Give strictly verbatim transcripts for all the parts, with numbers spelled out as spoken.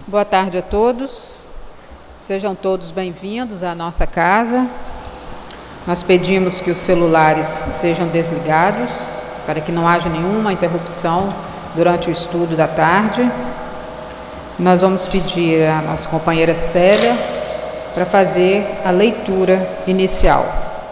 Boa tarde a todos, sejam todos bem-vindos à nossa casa. Nós pedimos que os celulares sejam desligados, para que não haja nenhuma interrupção durante o estudo da tarde. Nós vamos pedir à nossa companheira Célia para fazer a leitura inicial.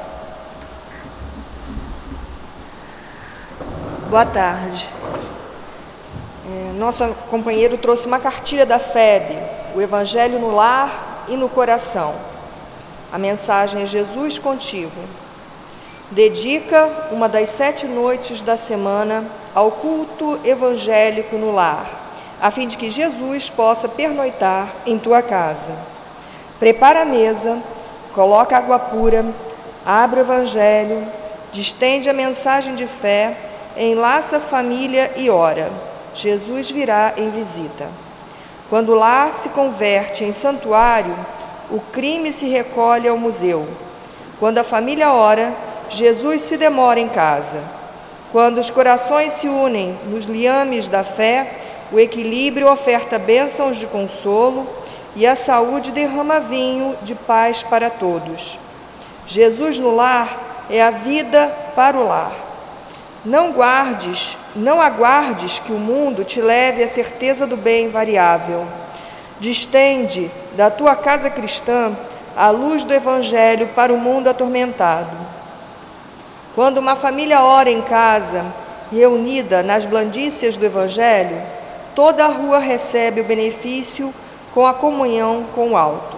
Boa tarde. É, nosso companheiro trouxe uma cartilha da F E B, o Evangelho no lar e no coração. A mensagem é Jesus contigo. Dedica uma das sete noites da semana ao culto evangélico no lar, a fim de que Jesus possa pernoitar em tua casa. Prepara a mesa, coloca água pura, abre o Evangelho, distende a mensagem de fé, enlaça a família e ora. Jesus virá em visita. Quando o lar se converte em santuário, o crime se recolhe ao museu. Quando a família ora, Jesus se demora em casa. Quando os corações se unem nos liames da fé, o equilíbrio oferta bênçãos de consolo e a saúde derrama vinho de paz para todos. Jesus no lar é a vida para o lar. Não guardes, não aguardes que o mundo te leve à certeza do bem invariável. Distende da tua casa cristã a luz do Evangelho para o mundo atormentado. Quando uma família ora em casa, reunida nas blandícias do Evangelho, toda a rua recebe o benefício com a comunhão com o alto.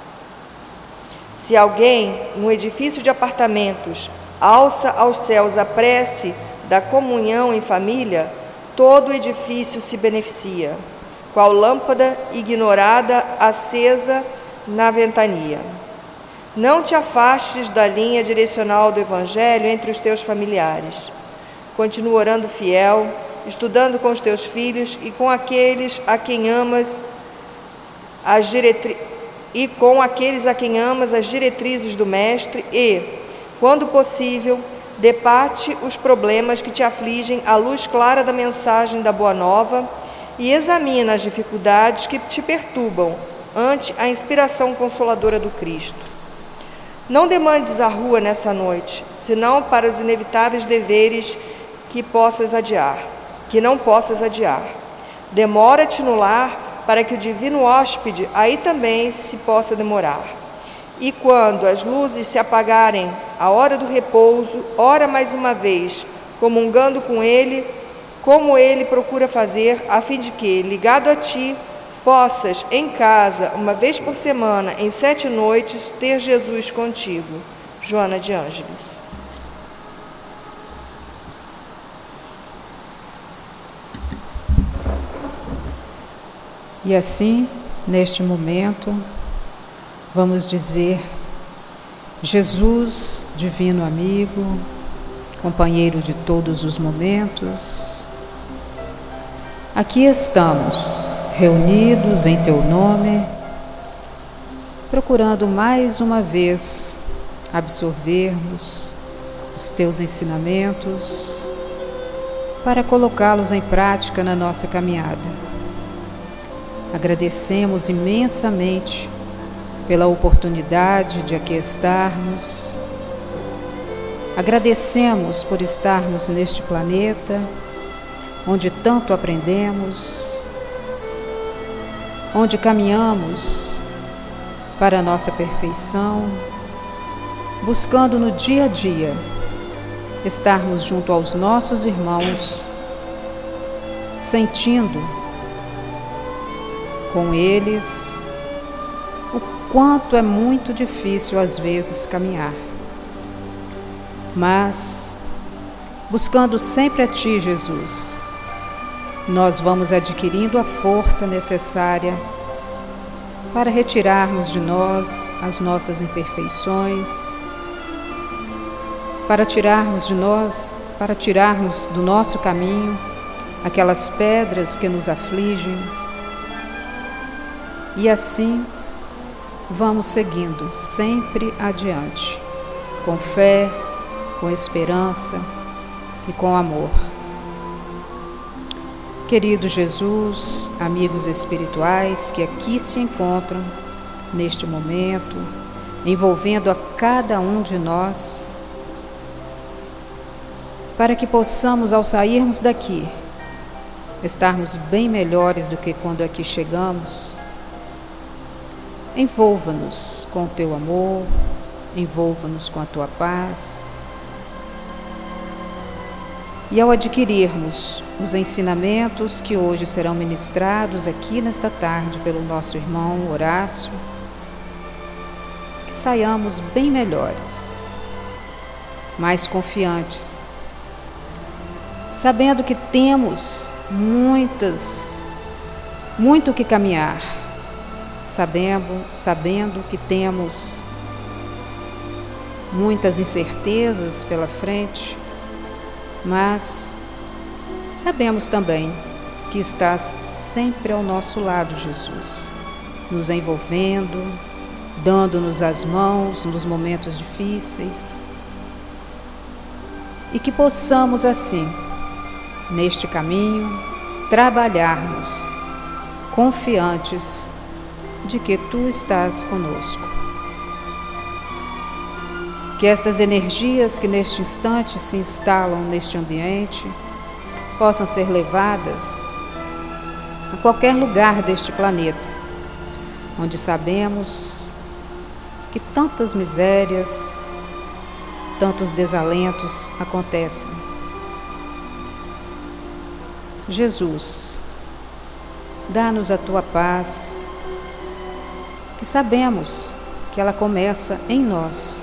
Se alguém, num edifício de apartamentos, alça aos céus a prece da comunhão em família, todo o edifício se beneficia, qual lâmpada ignorada acesa na ventania. Não te afastes da linha direcional do Evangelho entre os teus familiares. Continua orando fiel, estudando com os teus filhos e com aqueles a quem amas as diretri... e com aqueles a quem amas as diretrizes do Mestre e, quando possível, debate os problemas que te afligem à luz clara da mensagem da Boa Nova e examina as dificuldades que te perturbam ante a inspiração consoladora do Cristo. Não demandes a rua nessa noite, senão para os inevitáveis deveres que possas adiar, que não possas adiar. Demora-te no lar para que o divino hóspede aí também se possa demorar. E quando as luzes se apagarem, a hora do repouso, ora mais uma vez, comungando com ele, como ele procura fazer, a fim de que, ligado a ti, possas, em casa, uma vez por semana, em sete noites, ter Jesus contigo. Joana de Ângeles. E assim, neste momento, vamos dizer: Jesus, divino amigo, companheiro de todos os momentos, aqui estamos, reunidos em Teu nome, procurando mais uma vez absorvermos os Teus ensinamentos para colocá-los em prática na nossa caminhada. Agradecemos imensamente pela oportunidade de aqui estarmos. Agradecemos por estarmos neste planeta, onde tanto aprendemos, onde caminhamos para a nossa perfeição, buscando no dia a dia estarmos junto aos nossos irmãos, sentindo com eles o quanto é muito difícil às vezes caminhar. Mas, buscando sempre a Ti, Jesus, nós vamos adquirindo a força necessária para retirarmos de nós as nossas imperfeições, para tirarmos de nós, para tirarmos do nosso caminho aquelas pedras que nos afligem. E assim, vamos seguindo sempre adiante, com fé, com esperança e com amor. Querido Jesus, amigos espirituais que aqui se encontram neste momento, envolvendo a cada um de nós, para que possamos, ao sairmos daqui, estarmos bem melhores do que quando aqui chegamos. Envolva-nos com o teu amor, envolva-nos com a tua paz. E ao adquirirmos os ensinamentos que hoje serão ministrados aqui nesta tarde pelo nosso irmão Horácio, que saiamos bem melhores, mais confiantes, sabendo que temos muitas, muito que caminhar, sabendo, sabendo que temos muitas incertezas pela frente, mas sabemos também que estás sempre ao nosso lado, Jesus, nos envolvendo, dando-nos as mãos nos momentos difíceis, e que possamos assim, neste caminho, trabalharmos confiantes de que Tu estás conosco. Que estas energias que neste instante se instalam neste ambiente possam ser levadas a qualquer lugar deste planeta, onde sabemos que tantas misérias, tantos desalentos acontecem. Jesus, dá-nos a Tua paz, que sabemos que ela começa em nós.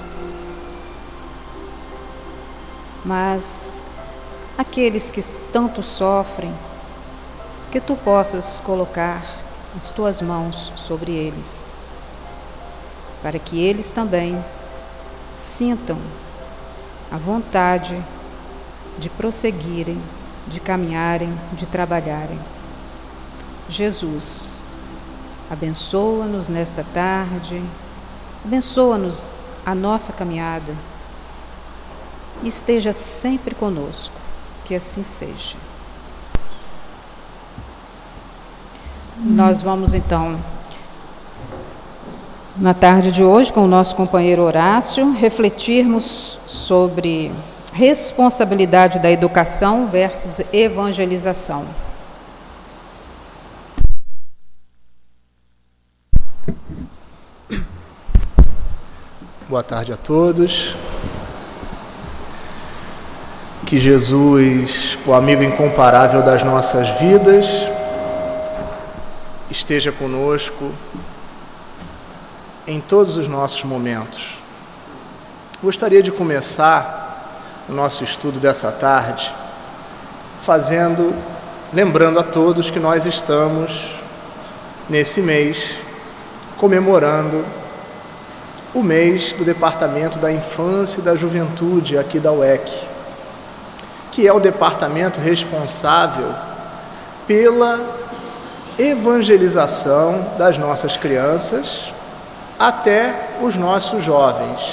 Mas aqueles que tanto sofrem, que Tu possas colocar as Tuas mãos sobre eles, para que eles também sintam a vontade de prosseguirem, de caminharem, de trabalharem. Jesus, abençoa-nos nesta tarde, abençoa-nos a nossa caminhada, e esteja sempre conosco, que assim seja. Nós vamos então, na tarde de hoje, com o nosso companheiro Horácio, refletirmos sobre responsabilidade da educação versus evangelização. Boa tarde a todos. Que Jesus, o amigo incomparável das nossas vidas, esteja conosco em todos os nossos momentos. Gostaria de começar o nosso estudo dessa tarde fazendo, lembrando a todos que nós estamos nesse mês comemorando o mês do Departamento da Infância e da Juventude aqui da U E C, que é o departamento responsável pela evangelização das nossas crianças até os nossos jovens.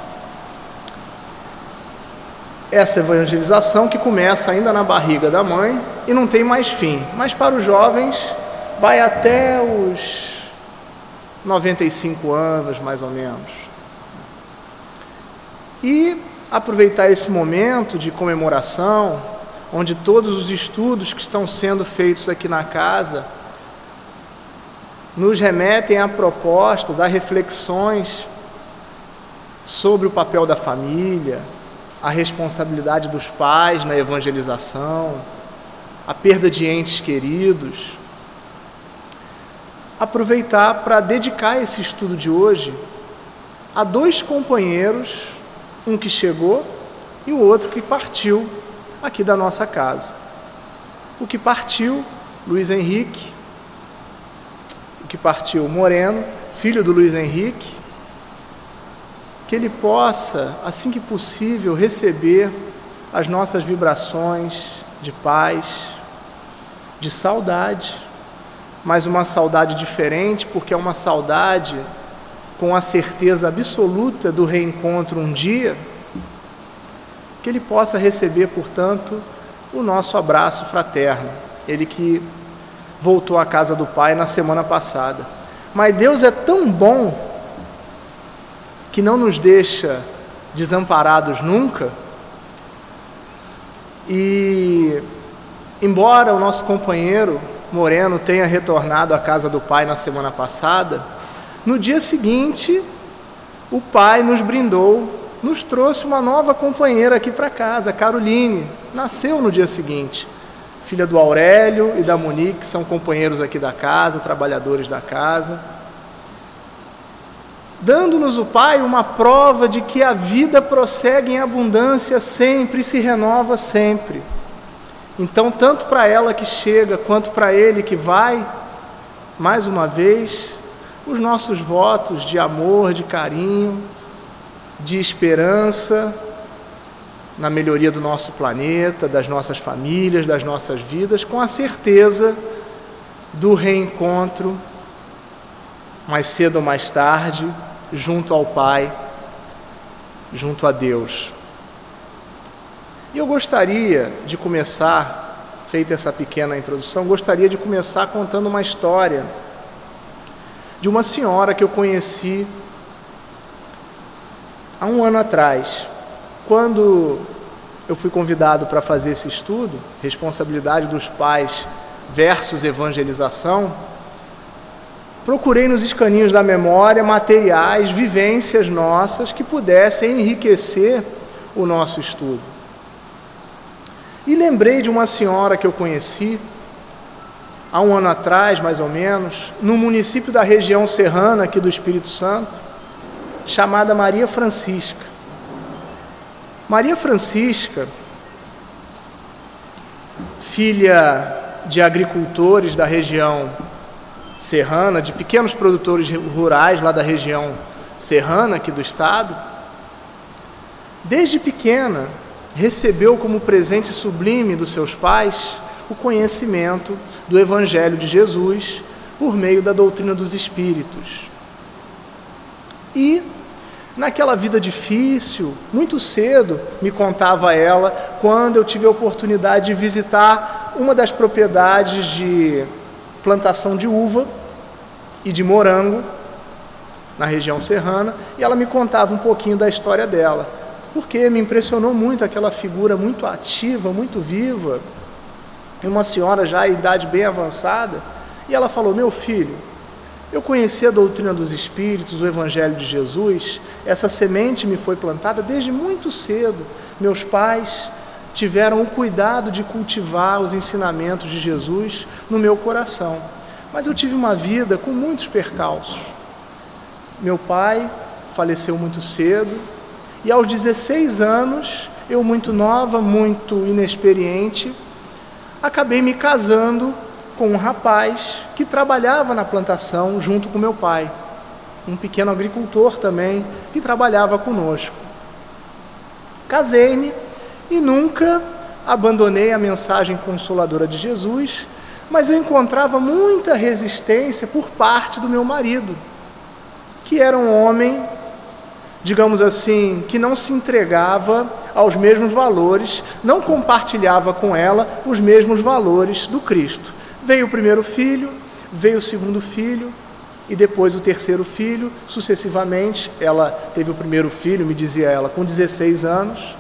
Essa evangelização que começa ainda na barriga da mãe e não tem mais fim, mas para os jovens vai até os noventa e cinco anos, mais ou menos. E aproveitar esse momento de comemoração, onde todos os estudos que estão sendo feitos aqui na casa nos remetem a propostas, a reflexões sobre o papel da família, a responsabilidade dos pais na evangelização, a perda de entes queridos. Aproveitar para dedicar esse estudo de hoje a dois companheiros, um que chegou e o outro que partiu aqui da nossa casa. O que partiu, Luiz Henrique, o que partiu, Moreno, filho do Luiz Henrique, que ele possa, assim que possível, receber as nossas vibrações de paz, de saudade, mas uma saudade diferente, porque é uma saudade com a certeza absoluta do reencontro um dia, que ele possa receber, portanto, o nosso abraço fraterno. ele que voltou à casa do Pai na semana passada. Mas Deus é tão bom que não nos deixa desamparados nunca. E embora o nosso companheiro Moreno tenha retornado à casa do Pai na semana passada, no dia seguinte o Pai nos brindou, nos trouxe uma nova companheira aqui para casa, Caroline, nasceu no dia seguinte, filha do Aurélio e da Monique, que são companheiros aqui da casa, trabalhadores da casa, dando-nos o Pai uma prova de que a vida prossegue em abundância sempre e se renova sempre. Então, tanto para ela que chega, quanto para ele que vai, mais uma vez, os nossos votos de amor, de carinho, de esperança na melhoria do nosso planeta, das nossas famílias, das nossas vidas, com a certeza do reencontro, mais cedo ou mais tarde, junto ao Pai, junto a Deus. E eu gostaria de começar, feita essa pequena introdução, gostaria de começar contando uma história de uma senhora que eu conheci há um ano atrás, quando eu fui convidado para fazer esse estudo, responsabilidade dos pais versus evangelização. Procurei nos escaninhos da memória materiais, vivências nossas que pudessem enriquecer o nosso estudo. E lembrei de uma senhora que eu conheci há um ano atrás, mais ou menos, no município da região serrana aqui do Espírito Santo, chamada Maria Francisca. Maria Francisca, filha de agricultores da região serrana, de pequenos produtores rurais lá da região serrana aqui do estado, desde pequena recebeu como presente sublime dos seus pais o conhecimento do Evangelho de Jesus por meio da doutrina dos Espíritos. E naquela vida difícil, muito cedo, me contava ela, quando eu tive a oportunidade de visitar uma das propriedades de plantação de uva e de morango na região serrana, e ela me contava um pouquinho da história dela, porque me impressionou muito aquela figura muito ativa, muito viva, uma senhora já em idade bem avançada, e ela falou: meu filho, eu conheci a doutrina dos Espíritos, o Evangelho de Jesus, essa semente me foi plantada desde muito cedo. Meus pais tiveram o cuidado de cultivar os ensinamentos de Jesus no meu coração. Mas eu tive uma vida com muitos percalços. Meu pai faleceu muito cedo, e aos dezesseis anos, eu muito nova, muito inexperiente, acabei me casando com um rapaz que trabalhava na plantação junto com meu pai, um pequeno agricultor também, que trabalhava conosco. Casei-me e nunca abandonei a mensagem consoladora de Jesus, mas eu encontrava muita resistência por parte do meu marido, que era um homem, digamos assim, que não se entregava aos mesmos valores, não compartilhava com ela os mesmos valores do Cristo. Veio o primeiro filho, veio o segundo filho, e depois o terceiro filho, sucessivamente. Ela teve o primeiro filho, me dizia ela, com dezesseis anos,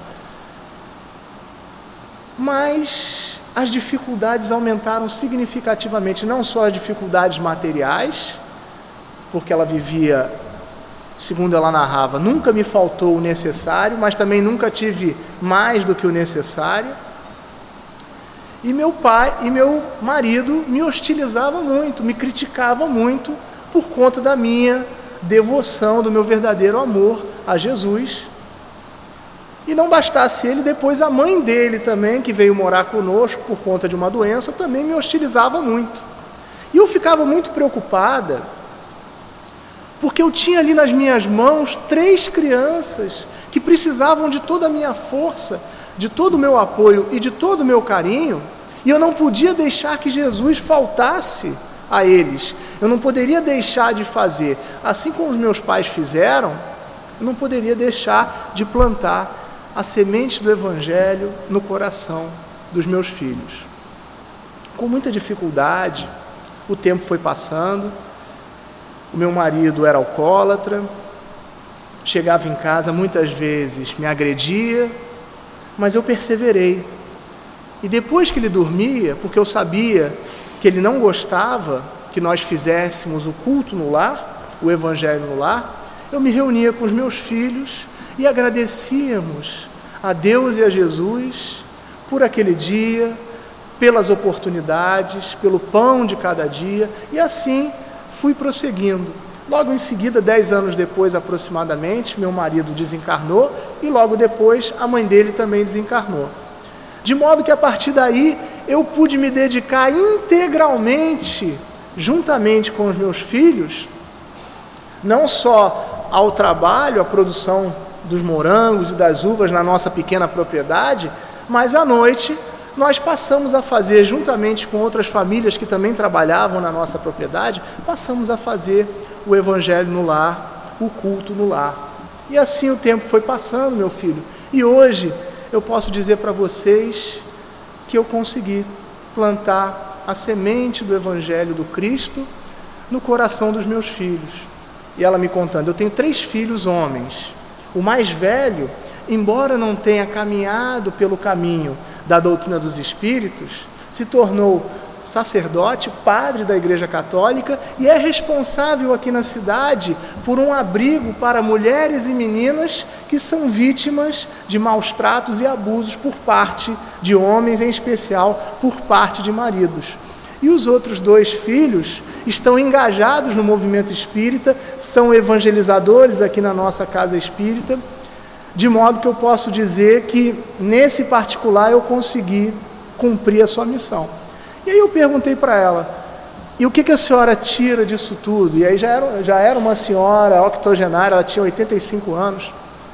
mas as dificuldades aumentaram significativamente, não só as dificuldades materiais, porque ela vivia, segundo ela narrava, nunca me faltou o necessário, mas também nunca tive mais do que o necessário. E meu pai e meu marido me hostilizavam muito, me criticavam muito por conta da minha devoção, do meu verdadeiro amor a Jesus. E não bastasse ele, depois a mãe dele também, que veio morar conosco por conta de uma doença, também me hostilizava muito. E eu ficava muito preocupada, porque eu tinha ali nas minhas mãos três crianças que precisavam de toda a minha força, de todo o meu apoio e de todo o meu carinho, e eu não podia deixar que Jesus faltasse a eles. Eu não poderia deixar de fazer, assim como os meus pais fizeram, eu não poderia deixar de plantar a semente do Evangelho no coração dos meus filhos. com muita dificuldade. O tempo foi passando, o meu marido era alcoólatra, chegava em casa muitas vezes, me agredia, mas eu perseverei. E depois que ele dormia, porque eu sabia que ele não gostava que nós fizéssemos o culto no lar, o evangelho no lar, eu me reunia com os meus filhos e agradecíamos a Deus e a Jesus por aquele dia, pelas oportunidades, pelo pão de cada dia, e assim fui prosseguindo. Logo em seguida, dez anos depois aproximadamente, meu marido desencarnou e logo depois a mãe dele também desencarnou. De modo que a partir daí eu pude me dedicar integralmente, juntamente com os meus filhos, não só ao trabalho, à produção dos morangos e das uvas na nossa pequena propriedade, mas à noite nós passamos a fazer, juntamente com outras famílias que também trabalhavam na nossa propriedade, passamos a fazer o evangelho no lar, o culto no lar. E assim o tempo foi passando, meu filho. E hoje eu posso dizer para vocês que eu consegui plantar a semente do evangelho do Cristo no coração dos meus filhos. E ela me contando, eu tenho três filhos homens. O mais velho, embora não tenha caminhado pelo caminho da doutrina dos Espíritos, se tornou sacerdote, padre da Igreja Católica e é responsável aqui na cidade por um abrigo para mulheres e meninas que são vítimas de maus tratos e abusos por parte de homens, em especial por parte de maridos. E os outros dois filhos estão engajados no movimento espírita, são evangelizadores aqui na nossa casa espírita, de modo que eu posso dizer que, nesse particular, eu consegui cumprir a sua missão. E aí eu perguntei para ela, e o que, que a senhora tira disso tudo? E aí já era, já era uma senhora octogenária, ela tinha oitenta e cinco anos,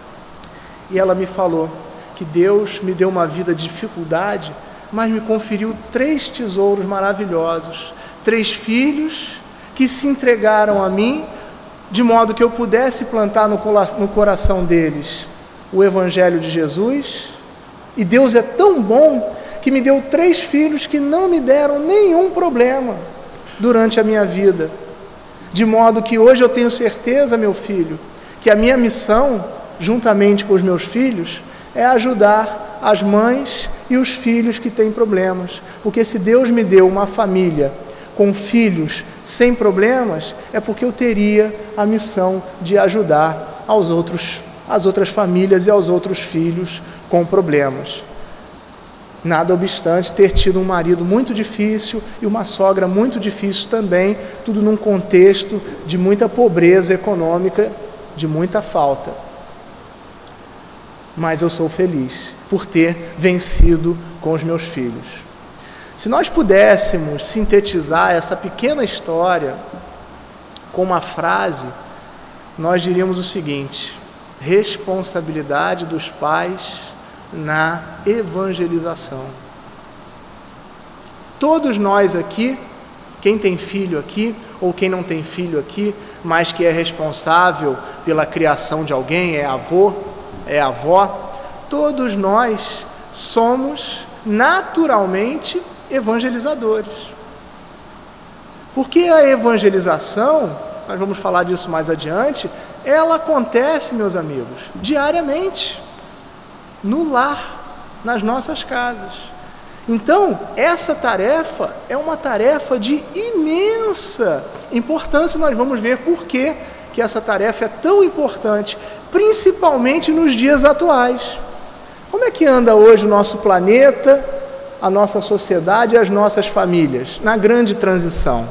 e ela me falou que Deus me deu uma vida de dificuldade, mas me conferiu três tesouros maravilhosos, três filhos que se entregaram a mim, de modo que eu pudesse plantar no, no coração deles o Evangelho de Jesus. E Deus é tão bom que me deu três filhos que não me deram nenhum problema durante a minha vida. De modo que hoje eu tenho certeza, meu filho, que a minha missão, juntamente com os meus filhos, é ajudar as mães e os filhos que têm problemas. Porque se Deus me deu uma família com filhos sem problemas, é porque eu teria a missão de ajudar aos outros, as outras famílias e aos outros filhos com problemas. Nada obstante ter tido um marido muito difícil e uma sogra muito difícil também, tudo num contexto de muita pobreza econômica, de muita falta. Mas eu sou feliz por ter vencido com os meus filhos. Se nós pudéssemos sintetizar essa pequena história com uma frase, nós diríamos o seguinte: responsabilidade dos pais na evangelização. Todos nós aqui, quem tem filho aqui, ou quem não tem filho aqui, mas que é responsável pela criação de alguém, é avô, é avó, todos nós somos naturalmente evangelizadores. Porque a evangelização, nós vamos falar disso mais adiante, ela acontece, meus amigos, diariamente, no lar, nas nossas casas. Então, essa tarefa é uma tarefa de imensa importância. Nós vamos ver por que que essa tarefa é tão importante, principalmente nos dias atuais. Como é que anda hoje o nosso planeta, a nossa sociedade e as nossas famílias? Na grande transição.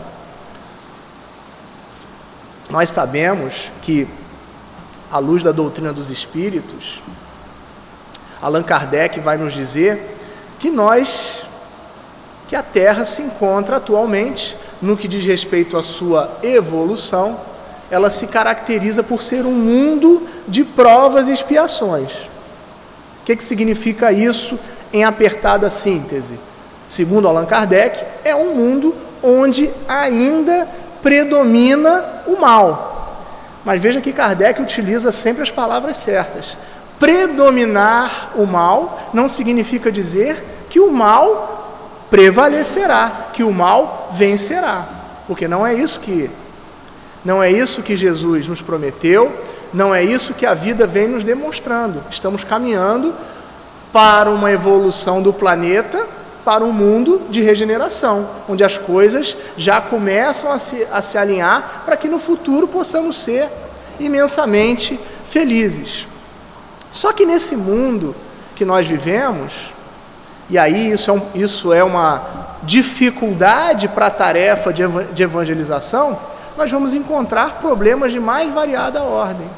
Nós sabemos que, à luz da doutrina dos Espíritos, Allan Kardec vai nos dizer que nós, que a Terra se encontra atualmente, no que diz respeito à sua evolução, ela se caracteriza por ser um mundo de provas e expiações. O que, que significa isso em apertada síntese? Segundo Allan Kardec, é um mundo onde ainda predomina o mal. Mas veja que Kardec utiliza sempre as palavras certas. Predominar o mal não significa dizer que o mal prevalecerá, que o mal vencerá. Porque não é isso que, não é isso que Jesus nos prometeu, não é isso que a vida vem nos demonstrando. Estamos caminhando para uma evolução do planeta, para um mundo de regeneração, onde as coisas já começam a se, a se alinhar para que no futuro possamos ser imensamente felizes. Só que nesse mundo que nós vivemos, e aí isso é, um, isso é uma dificuldade para a tarefa de, eva- de evangelização, nós vamos encontrar problemas de mais variada ordem.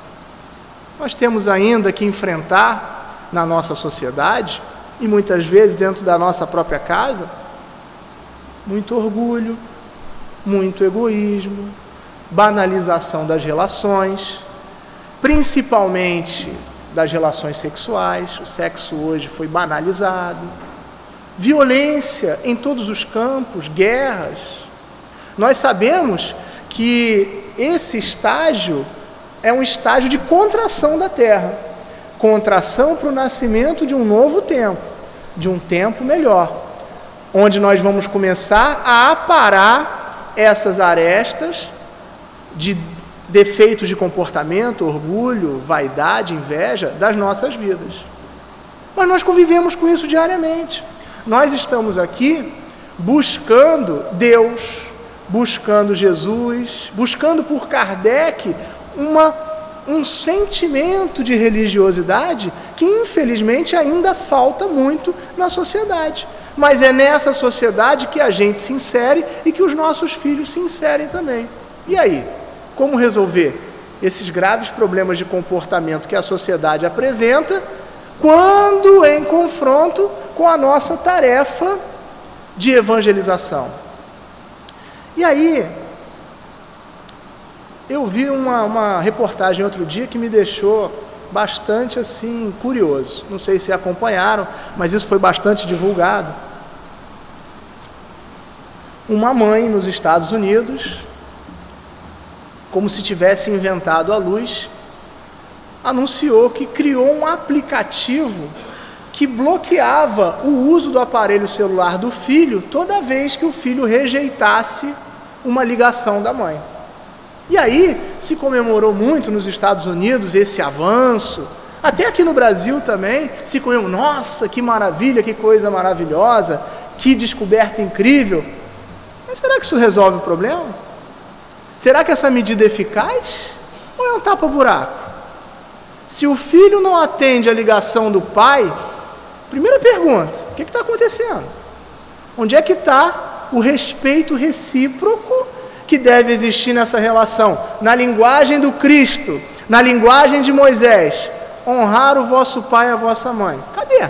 Nós temos ainda que enfrentar na nossa sociedade, e muitas vezes dentro da nossa própria casa, muito orgulho, muito egoísmo, banalização das relações, principalmente das relações sexuais. O sexo hoje foi banalizado, violência em todos os campos, guerras. Nós sabemos que esse estágio é um estágio de contração da Terra, contração para o nascimento de um novo tempo, de um tempo melhor, onde nós vamos começar a aparar essas arestas de defeitos de comportamento, orgulho, vaidade, inveja das nossas vidas. Mas nós convivemos com isso diariamente. Nós estamos aqui buscando Deus, buscando Jesus, buscando por Kardec uma, um sentimento de religiosidade que infelizmente ainda falta muito na sociedade. Mas é nessa sociedade que a gente se insere e que os nossos filhos se inserem também. E aí? Como resolver esses graves problemas de comportamento que a sociedade apresenta quando em confronto com a nossa tarefa de evangelização? E aí, eu vi uma, uma reportagem outro dia que me deixou bastante assim curioso. Não sei se acompanharam, mas isso foi bastante divulgado. Uma mãe nos Estados Unidos, como se tivesse inventado a luz, anunciou que criou um aplicativo que bloqueava o uso do aparelho celular do filho toda vez que o filho rejeitasse uma ligação da mãe. E aí se comemorou muito nos Estados Unidos esse avanço, até aqui no Brasil também se comemorou, nossa, que maravilha, que coisa maravilhosa, que descoberta incrível. Mas será que isso resolve o problema? Será que essa medida é eficaz? Ou é um tapa-buraco? Se o filho não atende a ligação do pai, primeira pergunta, o que está acontecendo? Onde é que está o respeito recíproco que deve existir nessa relação? Na linguagem do Cristo, na linguagem de Moisés, honrar o vosso pai e a vossa mãe. Cadê?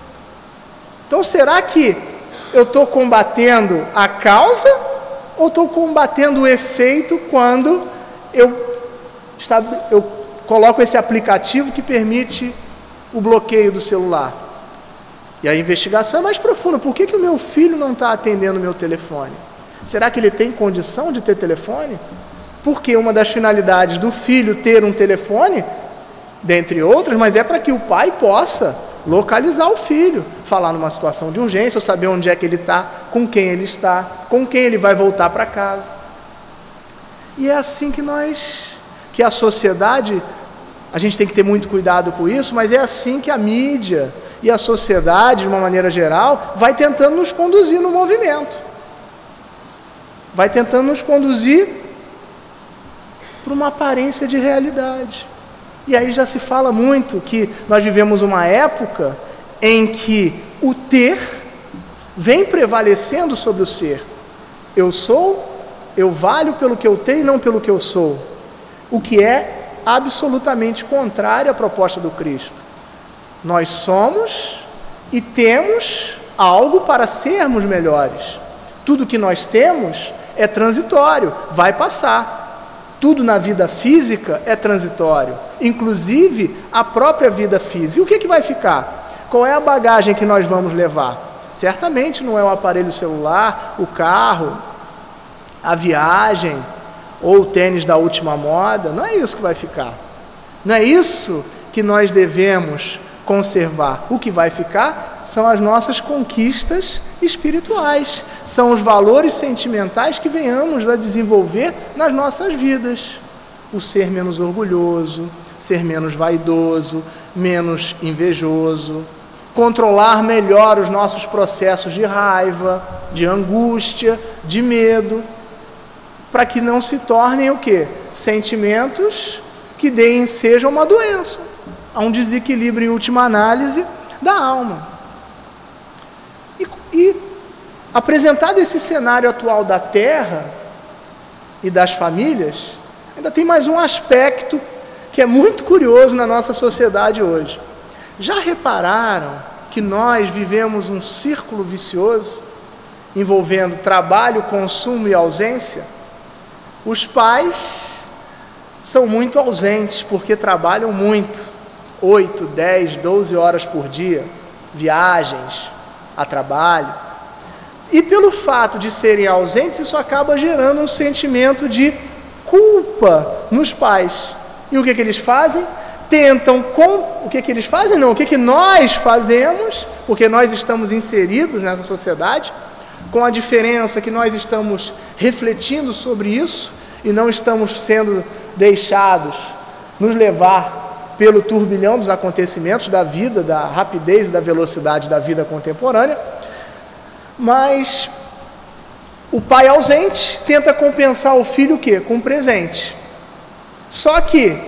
Então será que eu estou combatendo a causa ou estou combatendo o efeito quando eu, eu coloco esse aplicativo que permite o bloqueio do celular? E a investigação é mais profunda. Por que, que o meu filho não está atendendo o meu telefone? Será que ele tem condição de ter telefone? Porque uma das finalidades do filho ter um telefone, dentre outras, mas é para que o pai possa localizar o filho, falar numa situação de urgência, ou saber onde é que ele está, com quem ele está, com quem ele vai voltar para casa. E é assim que nós, que a sociedade, a gente tem que ter muito cuidado com isso, mas é assim que a mídia e a sociedade, de uma maneira geral, vai tentando nos conduzir no movimento. Vai tentando nos conduzir para uma aparência de realidade. E aí já se fala muito que nós vivemos uma época em que o ter vem prevalecendo sobre o ser. Eu sou, eu valho pelo que eu tenho e não pelo que eu sou. O que é absolutamente contrário à proposta do Cristo. Nós somos e temos algo para sermos melhores. Tudo que nós temos é transitório, vai passar. Tudo na vida física é transitório, inclusive a própria vida física. E o que, que vai ficar? Qual é a bagagem que nós vamos levar? Certamente não é o aparelho celular, o carro, a viagem ou o tênis da última moda. Não é isso que vai ficar. Não é isso que nós devemos conservar. O que vai ficar são as nossas conquistas espirituais, são os valores sentimentais que venhamos a desenvolver nas nossas vidas. O ser menos orgulhoso, ser menos vaidoso, menos invejoso, controlar melhor os nossos processos de raiva, de angústia, de medo, para que não se tornem o quê? Sentimentos que deem seja uma doença, a um desequilíbrio em última análise da alma. E, e apresentado esse cenário atual da Terra e das famílias, ainda tem mais um aspecto que é muito curioso na nossa sociedade hoje. Já repararam que nós vivemos um círculo vicioso envolvendo trabalho, consumo e ausência? Os pais são muito ausentes porque trabalham muito, oito, dez, doze horas por dia, viagens a trabalho. E pelo fato de serem ausentes, isso acaba gerando um sentimento de culpa nos pais. E o que, que eles fazem? Tentam, com... o que, que eles fazem? Não, o que, que nós fazemos, porque nós estamos inseridos nessa sociedade, com a diferença que nós estamos refletindo sobre isso e não estamos sendo deixados nos levar pelo turbilhão dos acontecimentos da vida, da rapidez e da velocidade da vida contemporânea. Mas o pai ausente tenta compensar o filho o quê? Com um presente. Só que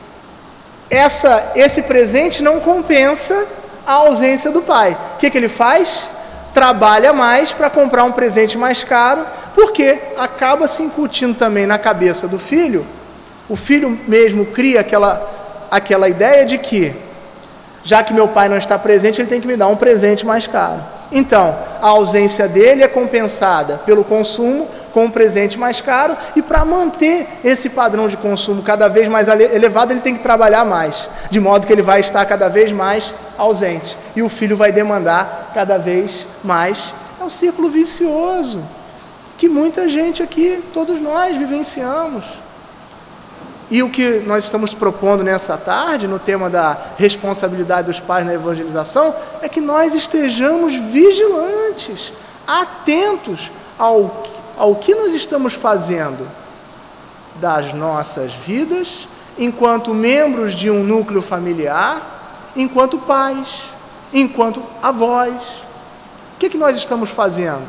essa, esse presente não compensa a ausência do pai. O que, que ele faz? Trabalha mais para comprar um presente mais caro, porque acaba se incutindo também na cabeça do filho. O filho mesmo cria aquela, aquela ideia de que, já que meu pai não está presente, ele tem que me dar um presente mais caro. Então, a ausência dele é compensada pelo consumo com um presente mais caro, e para manter esse padrão de consumo cada vez mais elevado, ele tem que trabalhar mais, de modo que ele vai estar cada vez mais ausente, e o filho vai demandar cada vez mais. É um círculo vicioso, que muita gente aqui, todos nós, vivenciamos. E o que nós estamos propondo nessa tarde, no tema da responsabilidade dos pais na evangelização, é que nós estejamos vigilantes, atentos ao, ao que nós estamos fazendo das nossas vidas, enquanto membros de um núcleo familiar, enquanto pais, enquanto avós. O que, que nós estamos fazendo?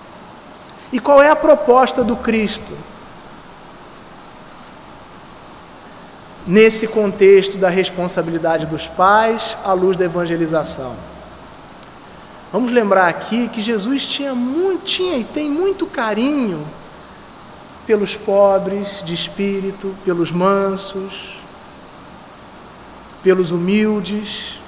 E qual é a proposta do Cristo nesse contexto da responsabilidade dos pais à luz da evangelização? Vamos lembrar aqui que Jesus tinha, muito, tinha e tem muito carinho pelos pobres de espírito, pelos mansos, pelos humildes.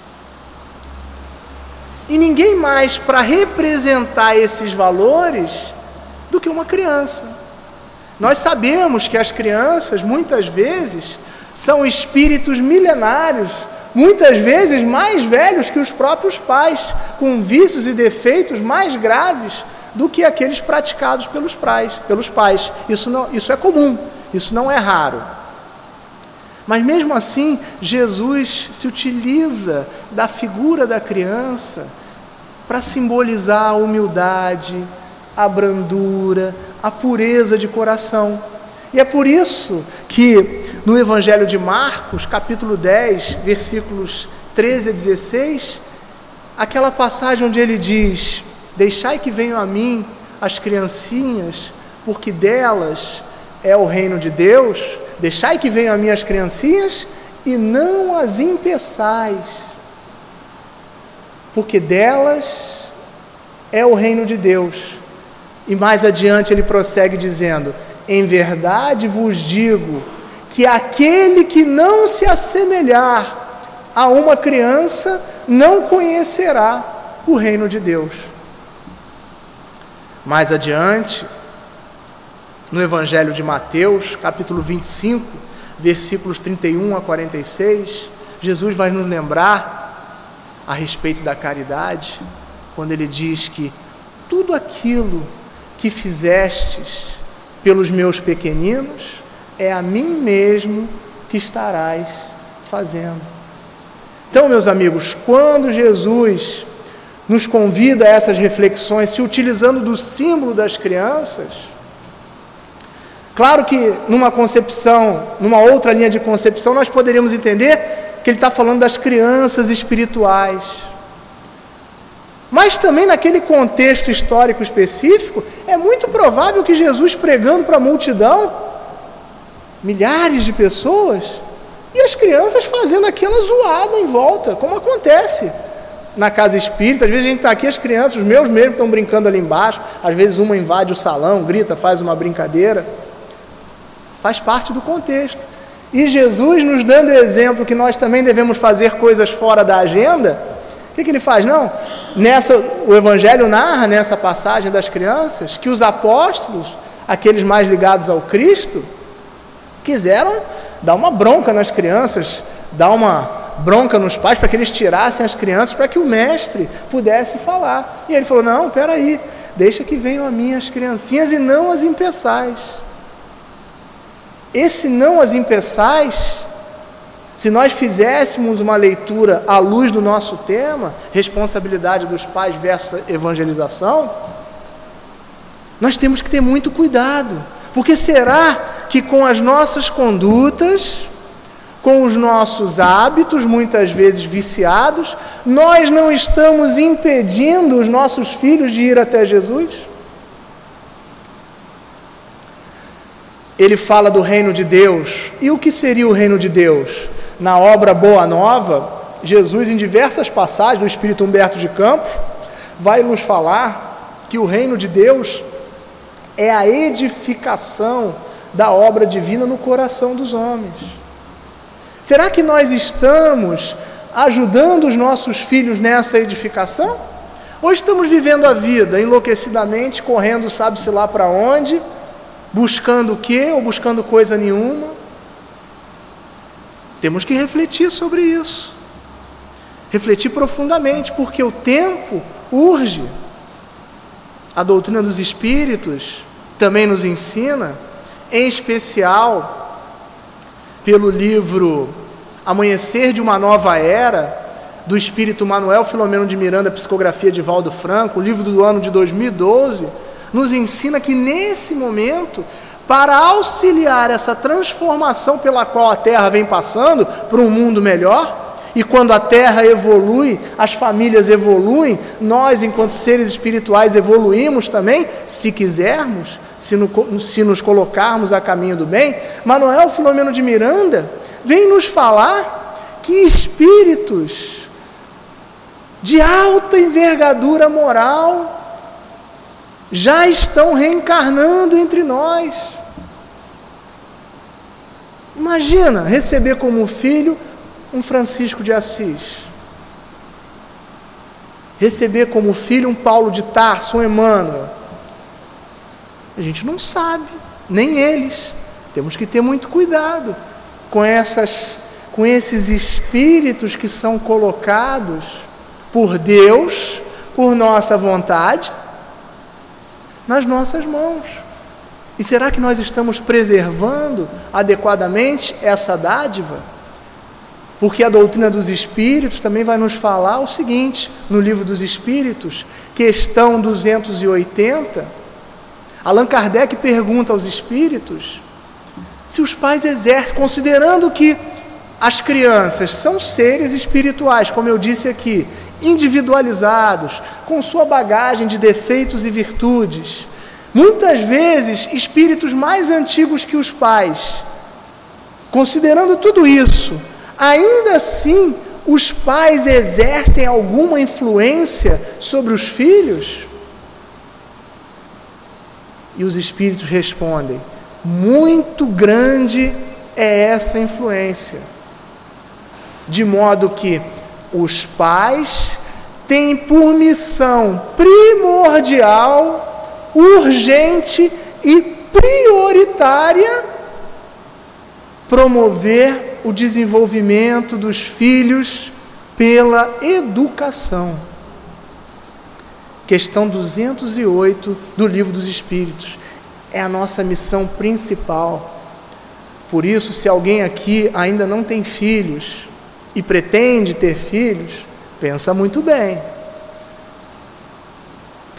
E ninguém mais para representar esses valores do que uma criança. Nós sabemos que as crianças, muitas vezes, são espíritos milenários, muitas vezes mais velhos que os próprios pais, com vícios e defeitos mais graves do que aqueles praticados pelos pais. Pelos pais. Isso, não, isso é comum, isso não é raro. Mas mesmo assim, Jesus se utiliza da figura da criança para simbolizar a humildade, a brandura, a pureza de coração. E é por isso que no Evangelho de Marcos, capítulo dez, versículos treze a dezesseis, aquela passagem onde ele diz: deixai que venham a mim as criancinhas, porque delas é o reino de Deus. Deixai que venham a mim as criancinhas e não as impeçais, porque delas é o reino de Deus. E mais adiante ele prossegue dizendo: em verdade vos digo que aquele que não se assemelhar a uma criança não conhecerá o reino de Deus. Mais adiante, no Evangelho de Mateus, capítulo vinte e cinco, versículos trinta e um a quarenta e seis, Jesus vai nos lembrar a respeito da caridade, quando ele diz que tudo aquilo que fizestes pelos meus pequeninos, é a mim mesmo que estarás fazendo. Então, meus amigos, quando Jesus nos convida a essas reflexões, se utilizando do símbolo das crianças. Claro que numa concepção, numa outra linha de concepção, nós poderíamos entender que ele está falando das crianças espirituais. Mas também naquele contexto histórico específico, é muito provável que Jesus pregando para a multidão, milhares de pessoas, e as crianças fazendo aquela zoada em volta, como acontece na casa espírita. Às vezes a gente está aqui, as crianças, os meus mesmo estão brincando ali embaixo, às vezes uma invade o salão, grita, faz uma brincadeira. Faz parte do contexto. E Jesus nos dando exemplo que nós também devemos fazer coisas fora da agenda, o que, que ele faz? Não, nessa, o Evangelho narra nessa passagem das crianças que os apóstolos, aqueles mais ligados ao Cristo, quiseram dar uma bronca nas crianças, dar uma bronca nos pais para que eles tirassem as crianças, para que o mestre pudesse falar. E ele falou, não, peraí, deixa que venham a mim as criancinhas e não as impeçais. Esse não as impeçais, se nós fizéssemos uma leitura à luz do nosso tema, responsabilidade dos pais versus evangelização, nós temos que ter muito cuidado, porque será que com as nossas condutas, com os nossos hábitos, muitas vezes viciados, nós não estamos impedindo os nossos filhos de ir até Jesus? Ele fala do reino de Deus. E o que seria o reino de Deus? Na obra Boa Nova, Jesus, em diversas passagens do Espírito Humberto de Campos, vai nos falar que o reino de Deus é a edificação da obra divina no coração dos homens. Será que nós estamos ajudando os nossos filhos nessa edificação? Ou estamos vivendo a vida enlouquecidamente, correndo sabe-se lá para onde, buscando o quê ou buscando coisa nenhuma? Temos que refletir sobre isso. Refletir profundamente, porque o tempo urge. A doutrina dos Espíritos também nos ensina, em especial pelo livro Amanhecer de uma Nova Era, do Espírito Manuel Filomeno de Miranda, psicografia de Valdo Franco, o livro do ano de dois mil e doze, nos ensina que nesse momento, para auxiliar essa transformação pela qual a Terra vem passando para um mundo melhor, e quando a Terra evolui, as famílias evoluem, nós, enquanto seres espirituais, evoluímos também, se quisermos, se, no, se nos colocarmos a caminho do bem. Manuel Filomeno de Miranda vem nos falar que espíritos de alta envergadura moral já estão reencarnando entre nós. Imagina receber como filho um Francisco de Assis, receber como filho um Paulo de Tarso, um Emmanuel. A gente não sabe, nem eles. Temos que ter muito cuidado com, essas, com esses espíritos que são colocados por Deus, por nossa vontade, nas nossas mãos. E será que nós estamos preservando adequadamente essa dádiva? Porque a doutrina dos Espíritos também vai nos falar o seguinte, no Livro dos Espíritos, questão duzentos e oitenta, Allan Kardec pergunta aos Espíritos se os pais exercem, considerando que as crianças são seres espirituais, como eu disse aqui, individualizados, com sua bagagem de defeitos e virtudes, muitas vezes espíritos mais antigos que os pais. Considerando tudo isso, ainda assim os pais exercem alguma influência sobre os filhos? E os espíritos respondem: muito grande é essa influência, de modo que os pais têm por missão primordial, urgente e prioritária promover o desenvolvimento dos filhos pela educação. Questão duzentos e oito do Livro dos Espíritos. É a nossa missão principal. Por isso, se alguém aqui ainda não tem filhos e pretende ter filhos, pensa muito bem.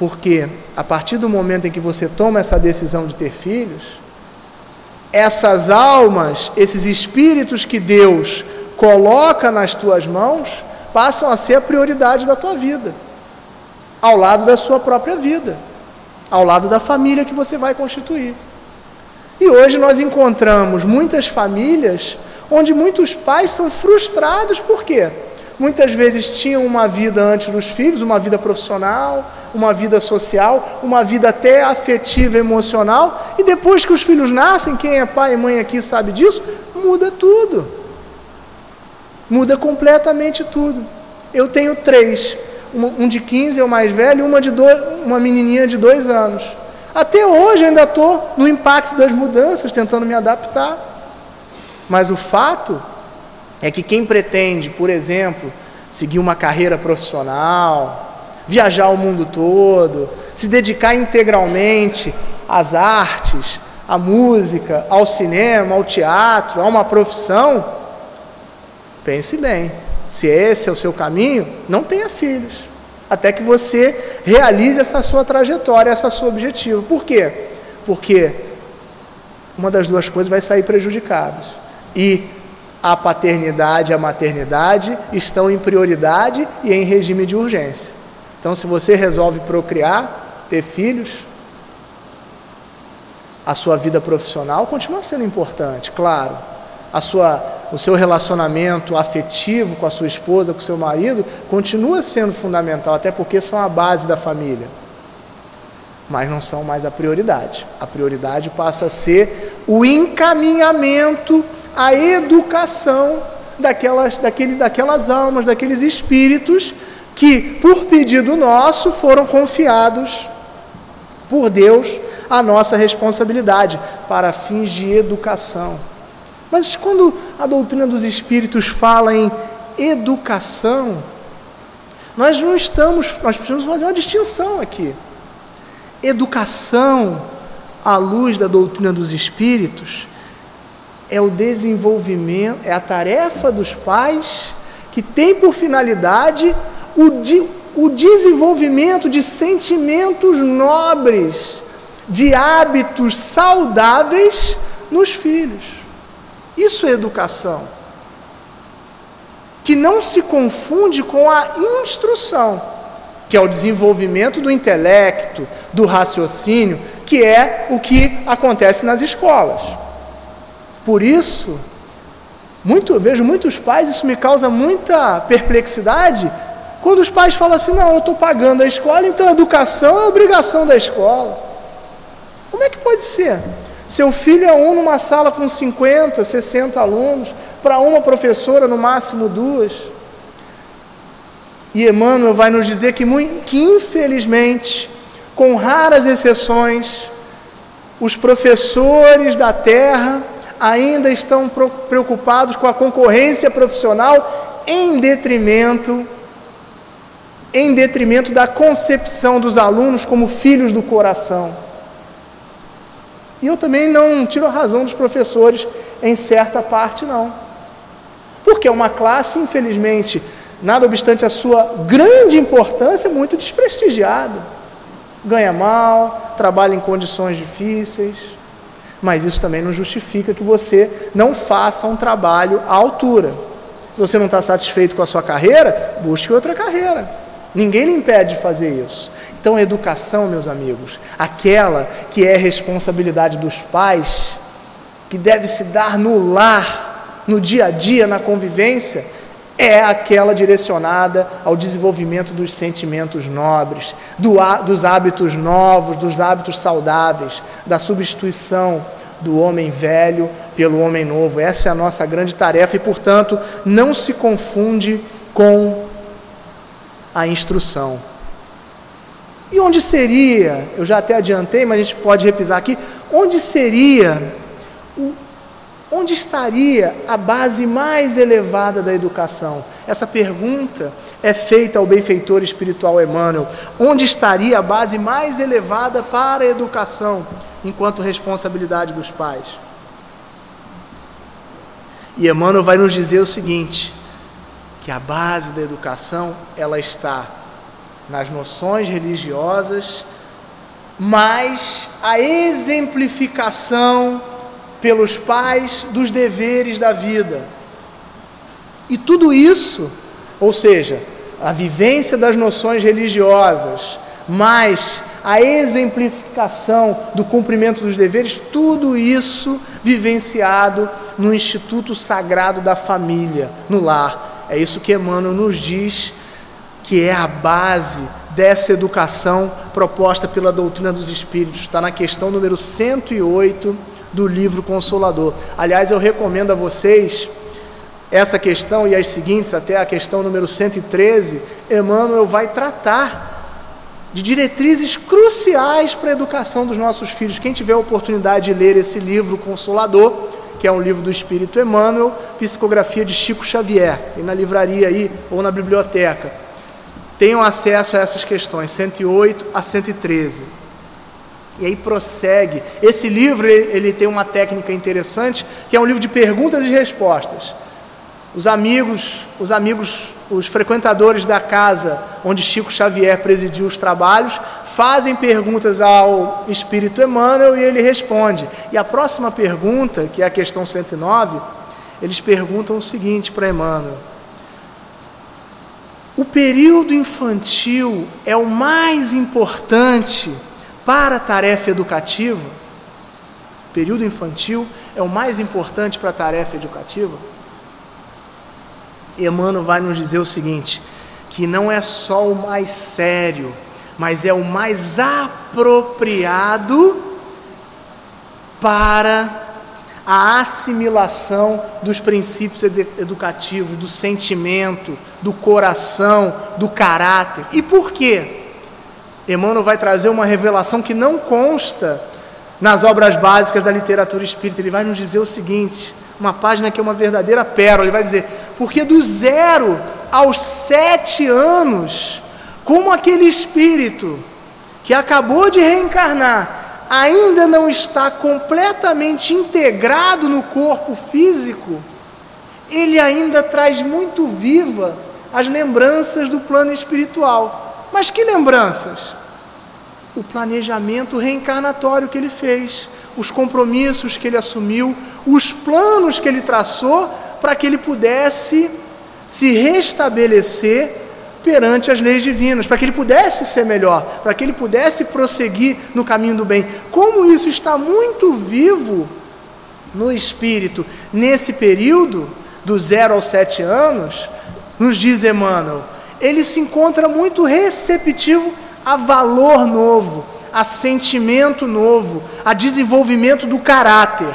Porque a partir do momento em que você toma essa decisão de ter filhos, essas almas, esses espíritos que Deus coloca nas tuas mãos, passam a ser a prioridade da tua vida, ao lado da sua própria vida, ao lado da família que você vai constituir. E hoje nós encontramos muitas famílias onde muitos pais são frustrados. Por quê? Muitas vezes tinham uma vida antes dos filhos, uma vida profissional, uma vida social, uma vida até afetiva, emocional, e depois que os filhos nascem, quem é pai e mãe aqui sabe disso, muda tudo. Muda completamente tudo. Eu tenho três, um de quinze é o mais velho, e uma, de dois, uma menininha de dois anos. Até hoje ainda estou no impacto das mudanças, tentando me adaptar. Mas o fato é que quem pretende, por exemplo, seguir uma carreira profissional, viajar o mundo todo, se dedicar integralmente às artes, à música, ao cinema, ao teatro, a uma profissão, pense bem, se esse é o seu caminho, não tenha filhos, até que você realize essa sua trajetória, esse seu objetivo. Por quê? Porque uma das duas coisas vai sair prejudicada. E a paternidade e a maternidade estão em prioridade e em regime de urgência. Então, se você resolve procriar, ter filhos, a sua vida profissional continua sendo importante, claro. A sua, o seu relacionamento afetivo com a sua esposa, com o seu marido, continua sendo fundamental, até porque são a base da família. Mas não são mais a prioridade. A prioridade passa a ser o encaminhamento, a educação daquelas, daqueles, daquelas almas, daqueles espíritos que, por pedido nosso, foram confiados por Deus a nossa responsabilidade para fins de educação. Mas quando a doutrina dos espíritos fala em educação, nós não estamos, nós precisamos fazer uma distinção aqui. Educação, à luz da doutrina dos espíritos, é o desenvolvimento, é a tarefa dos pais que tem por finalidade o, de, o desenvolvimento de sentimentos nobres, de hábitos saudáveis nos filhos. Isso é educação, que não se confunde com a instrução, que é o desenvolvimento do intelecto, do raciocínio, que é o que acontece nas escolas. Por isso, muito, eu vejo muitos pais, isso me causa muita perplexidade, quando os pais falam assim, não, eu estou pagando a escola, então a educação é obrigação da escola. Como é que pode ser? Seu filho é um numa sala com cinquenta, sessenta alunos, para uma professora, no máximo duas. E Emmanuel vai nos dizer que, que infelizmente, com raras exceções, os professores da Terra ainda estão preocupados com a concorrência profissional em detrimento, em detrimento da concepção dos alunos como filhos do coração. E eu também não tiro a razão dos professores em certa parte, não. Porque é uma classe, infelizmente, nada obstante a sua grande importância, muito desprestigiada. Ganha mal, trabalha em condições difíceis, mas isso também não justifica que você não faça um trabalho à altura. Se você não está satisfeito com a sua carreira, busque outra carreira. Ninguém lhe impede de fazer isso. Então, a educação, meus amigos, aquela que é responsabilidade dos pais, que deve se dar no lar, no dia a dia, na convivência, é aquela direcionada ao desenvolvimento dos sentimentos nobres, do, dos hábitos novos, dos hábitos saudáveis, da substituição do homem velho pelo homem novo. Essa é a nossa grande tarefa e, portanto, não se confunde com a instrução. E onde seria, eu já até adiantei, mas a gente pode repisar aqui, onde seria, onde estaria a base mais elevada da educação? Essa pergunta é feita ao benfeitor espiritual Emmanuel. Onde estaria a base mais elevada para a educação, enquanto responsabilidade dos pais? E Emmanuel vai nos dizer o seguinte, que a base da educação, ela está nas noções religiosas, mas a exemplificação pelos pais dos deveres da vida. E tudo isso, ou seja, a vivência das noções religiosas, mais a exemplificação do cumprimento dos deveres, tudo isso vivenciado no Instituto Sagrado da Família, no lar. É isso que Emmanuel nos diz, que é a base dessa educação proposta pela doutrina dos Espíritos. Está na questão número cento e oito do livro Consolador. Aliás, eu recomendo a vocês essa questão e as seguintes, até a questão número cento e treze, Emmanuel vai tratar de diretrizes cruciais para a educação dos nossos filhos. Quem tiver a oportunidade de ler esse livro Consolador, que é um livro do Espírito Emmanuel, psicografia de Chico Xavier, tem na livraria aí ou na biblioteca, tenham acesso a essas questões, cento e oito a cento e treze. E aí prossegue. Esse livro ele, ele tem uma técnica interessante, que é um livro de perguntas e respostas. Os amigos, os amigos, os frequentadores da casa onde Chico Xavier presidiu os trabalhos, fazem perguntas ao Espírito Emmanuel e ele responde. E a próxima pergunta, que é a questão cento e nove, eles perguntam o seguinte para Emmanuel: o período infantil é o mais importante para a tarefa educativa? O período infantil é o mais importante para a tarefa educativa? Emmanuel vai nos dizer o seguinte, que não é só o mais sério, mas é o mais apropriado para a assimilação dos princípios educativos, do sentimento, do coração, do caráter. E por quê? Emmanuel vai trazer uma revelação que não consta nas obras básicas da literatura espírita. Ele vai nos dizer o seguinte, uma página que é uma verdadeira pérola, ele vai dizer, porque do zero aos sete anos, como aquele espírito que acabou de reencarnar ainda não está completamente integrado no corpo físico, ele ainda traz muito viva as lembranças do plano espiritual. Mas que lembranças? O planejamento reencarnatório que ele fez, os compromissos que ele assumiu, os planos que ele traçou para que ele pudesse se restabelecer perante as leis divinas, para que ele pudesse ser melhor, para que ele pudesse prosseguir no caminho do bem. Como isso está muito vivo no espírito nesse período, do zero aos sete anos, nos diz Emmanuel, ele se encontra muito receptivo a valor novo, a sentimento novo, a desenvolvimento do caráter.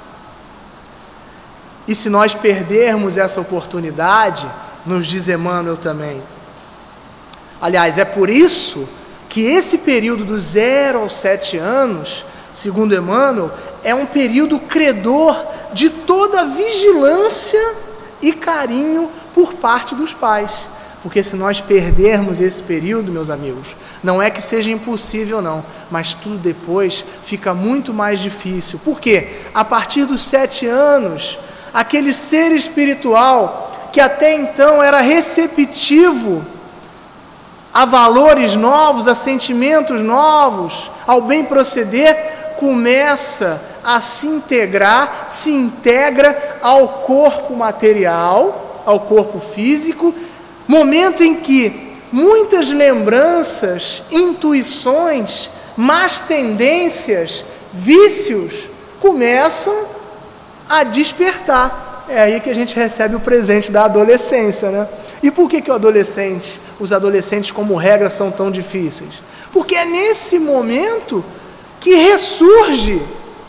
E se nós perdermos essa oportunidade, nos diz Emmanuel também. Aliás, é por isso que esse período do zero aos sete anos, segundo Emmanuel, é um período credor de toda vigilância e carinho por parte dos pais. Porque se nós perdermos esse período, meus amigos, não é que seja impossível não, mas tudo depois fica muito mais difícil. Por quê? A partir dos sete anos, aquele ser espiritual que até então era receptivo a valores novos, a sentimentos novos, ao bem proceder, começa a se integrar, se integra ao corpo material, ao corpo físico, momento em que muitas lembranças, intuições, más tendências, vícios começam a despertar. É aí que a gente recebe o presente da adolescência, né? E por que que o adolescente, os adolescentes como regra são tão difíceis? Porque é nesse momento que ressurge,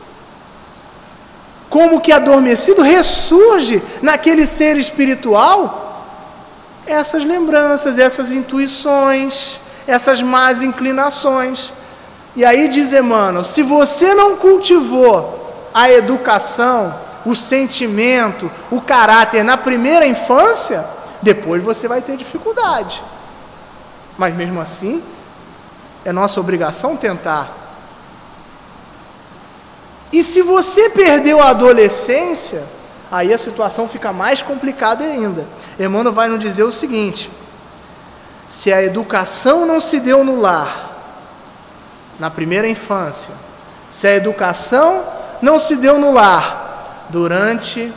como que adormecido, ressurge naquele ser espiritual essas lembranças, essas intuições, essas más inclinações. E aí diz Emmanuel, se você não cultivou a educação, o sentimento, o caráter na primeira infância, depois você vai ter dificuldade. Mas mesmo assim, é nossa obrigação tentar. E se você perdeu a adolescência, aí a situação fica mais complicada ainda. Emmanuel vai nos dizer o seguinte, se a educação não se deu no lar, na primeira infância, se a educação não se deu no lar durante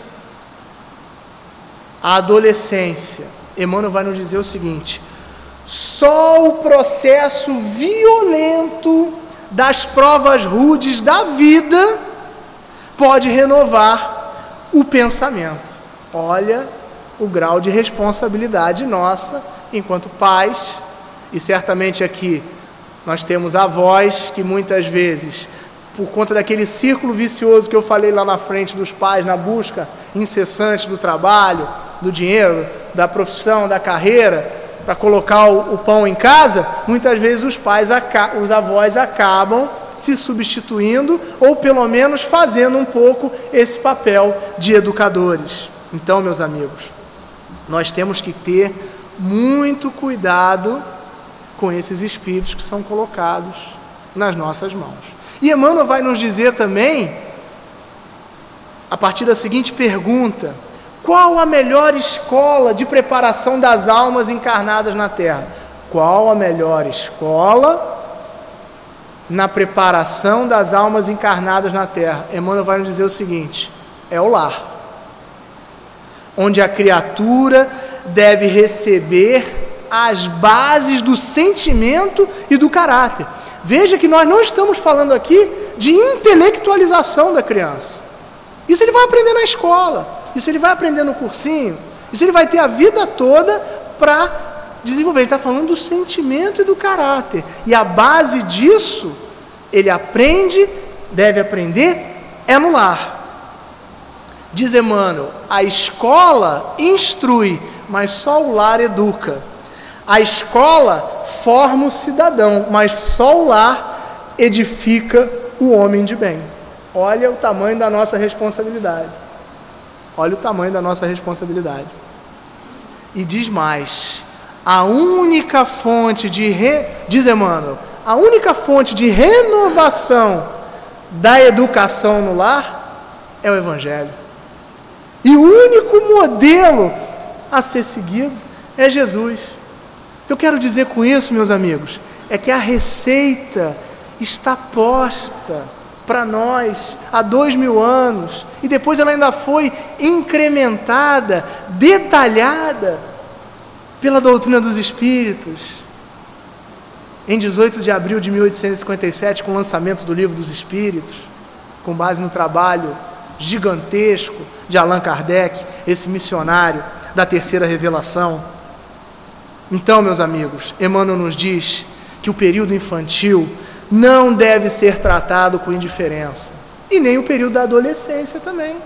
a adolescência, Emmanuel vai nos dizer o seguinte: só o processo violento das provas rudes da vida pode renovar o pensamento. Olha o grau de responsabilidade nossa enquanto pais, e certamente aqui nós temos avós que muitas vezes, por conta daquele círculo vicioso que eu falei lá na frente dos pais, na busca incessante do trabalho, do dinheiro, da profissão, da carreira, para colocar o, o pão em casa, muitas vezes os pais, os avós acabam se substituindo ou pelo menos fazendo um pouco esse papel de educadores. Então, meus amigos, nós temos que ter muito cuidado com esses espíritos que são colocados nas nossas mãos. E Emmanuel vai nos dizer também, a partir da seguinte pergunta: qual a melhor escola de preparação das almas encarnadas na Terra? Qual a melhor escola na preparação das almas encarnadas na Terra? Emmanuel vai nos dizer o seguinte: é o lar, onde a criatura deve receber as bases do sentimento e do caráter. Veja que nós não estamos falando aqui de intelectualização da criança. Isso ele vai aprender na escola, isso ele vai aprender no cursinho, isso ele vai ter a vida toda para desenvolver. Ele está falando do sentimento e do caráter. E a base disso, ele aprende, deve aprender, é no lar. Diz Emmanuel: a escola instrui, mas só o lar educa. A escola forma o cidadão, mas só o lar edifica o homem de bem. Olha o tamanho da nossa responsabilidade. Olha o tamanho da nossa responsabilidade. E diz mais: a única fonte de, re... diz Emmanuel, a única fonte de renovação da educação no lar é o Evangelho. E o único modelo a ser seguido é Jesus. O que eu quero dizer com isso, meus amigos, é que a receita está posta para nós há dois mil anos, e depois ela ainda foi incrementada, detalhada pela doutrina dos Espíritos. Em dezoito de abril de mil oitocentos e cinquenta e sete, com o lançamento do Livro dos Espíritos, com base no trabalho gigantesco de Allan Kardec, esse missionário da terceira revelação. Então, meus amigos, Emmanuel nos diz que o período infantil não deve ser tratado com indiferença, e nem o período da adolescência também.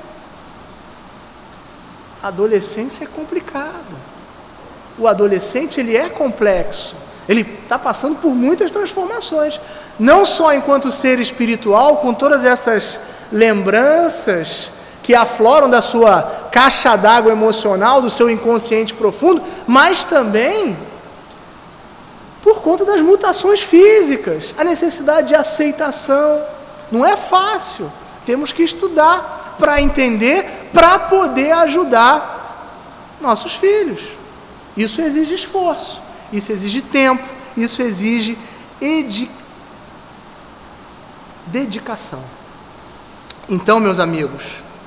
A adolescência é complicada. O adolescente, ele é complexo, ele está passando por muitas transformações, não só enquanto ser espiritual, com todas essas lembranças que afloram da sua caixa d'água emocional, do seu inconsciente profundo, mas também por conta das mutações físicas, a necessidade de aceitação. Não é fácil, temos que estudar para entender, para poder ajudar nossos filhos. Isso exige esforço, isso exige tempo, isso exige edi- dedicação. Então, meus amigos,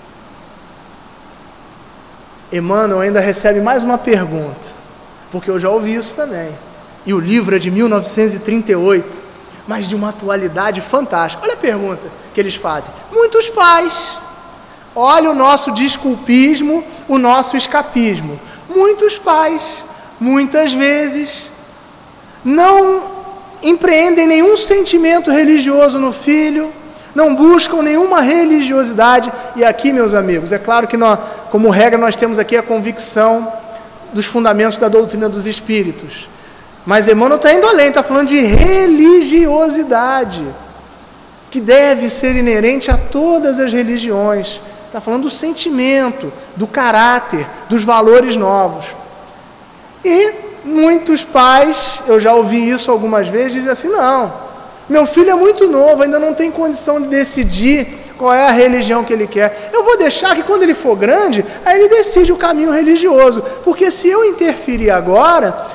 Emmanuel ainda recebe mais uma pergunta, porque eu já ouvi isso também, e o livro é de mil novecentos e trinta e oito, mas de uma atualidade fantástica. Olha a pergunta que eles fazem. Muitos pais, olha o nosso desculpismo, o nosso escapismo. Muitos pais, muitas vezes, não empreendem nenhum sentimento religioso no filho, não buscam nenhuma religiosidade. E aqui, meus amigos, é claro que nós, como regra, nós temos aqui a convicção dos fundamentos da doutrina dos Espíritos. Mas Emmanuel está indo além, está falando de religiosidade, que deve ser inerente a todas as religiões. Está falando do sentimento, do caráter, dos valores novos. E muitos pais, eu já ouvi isso algumas vezes, dizem assim: não, meu filho é muito novo, ainda não tem condição de decidir qual é a religião que ele quer. Eu vou deixar que quando ele for grande, aí ele decide o caminho religioso. Porque se eu interferir agora,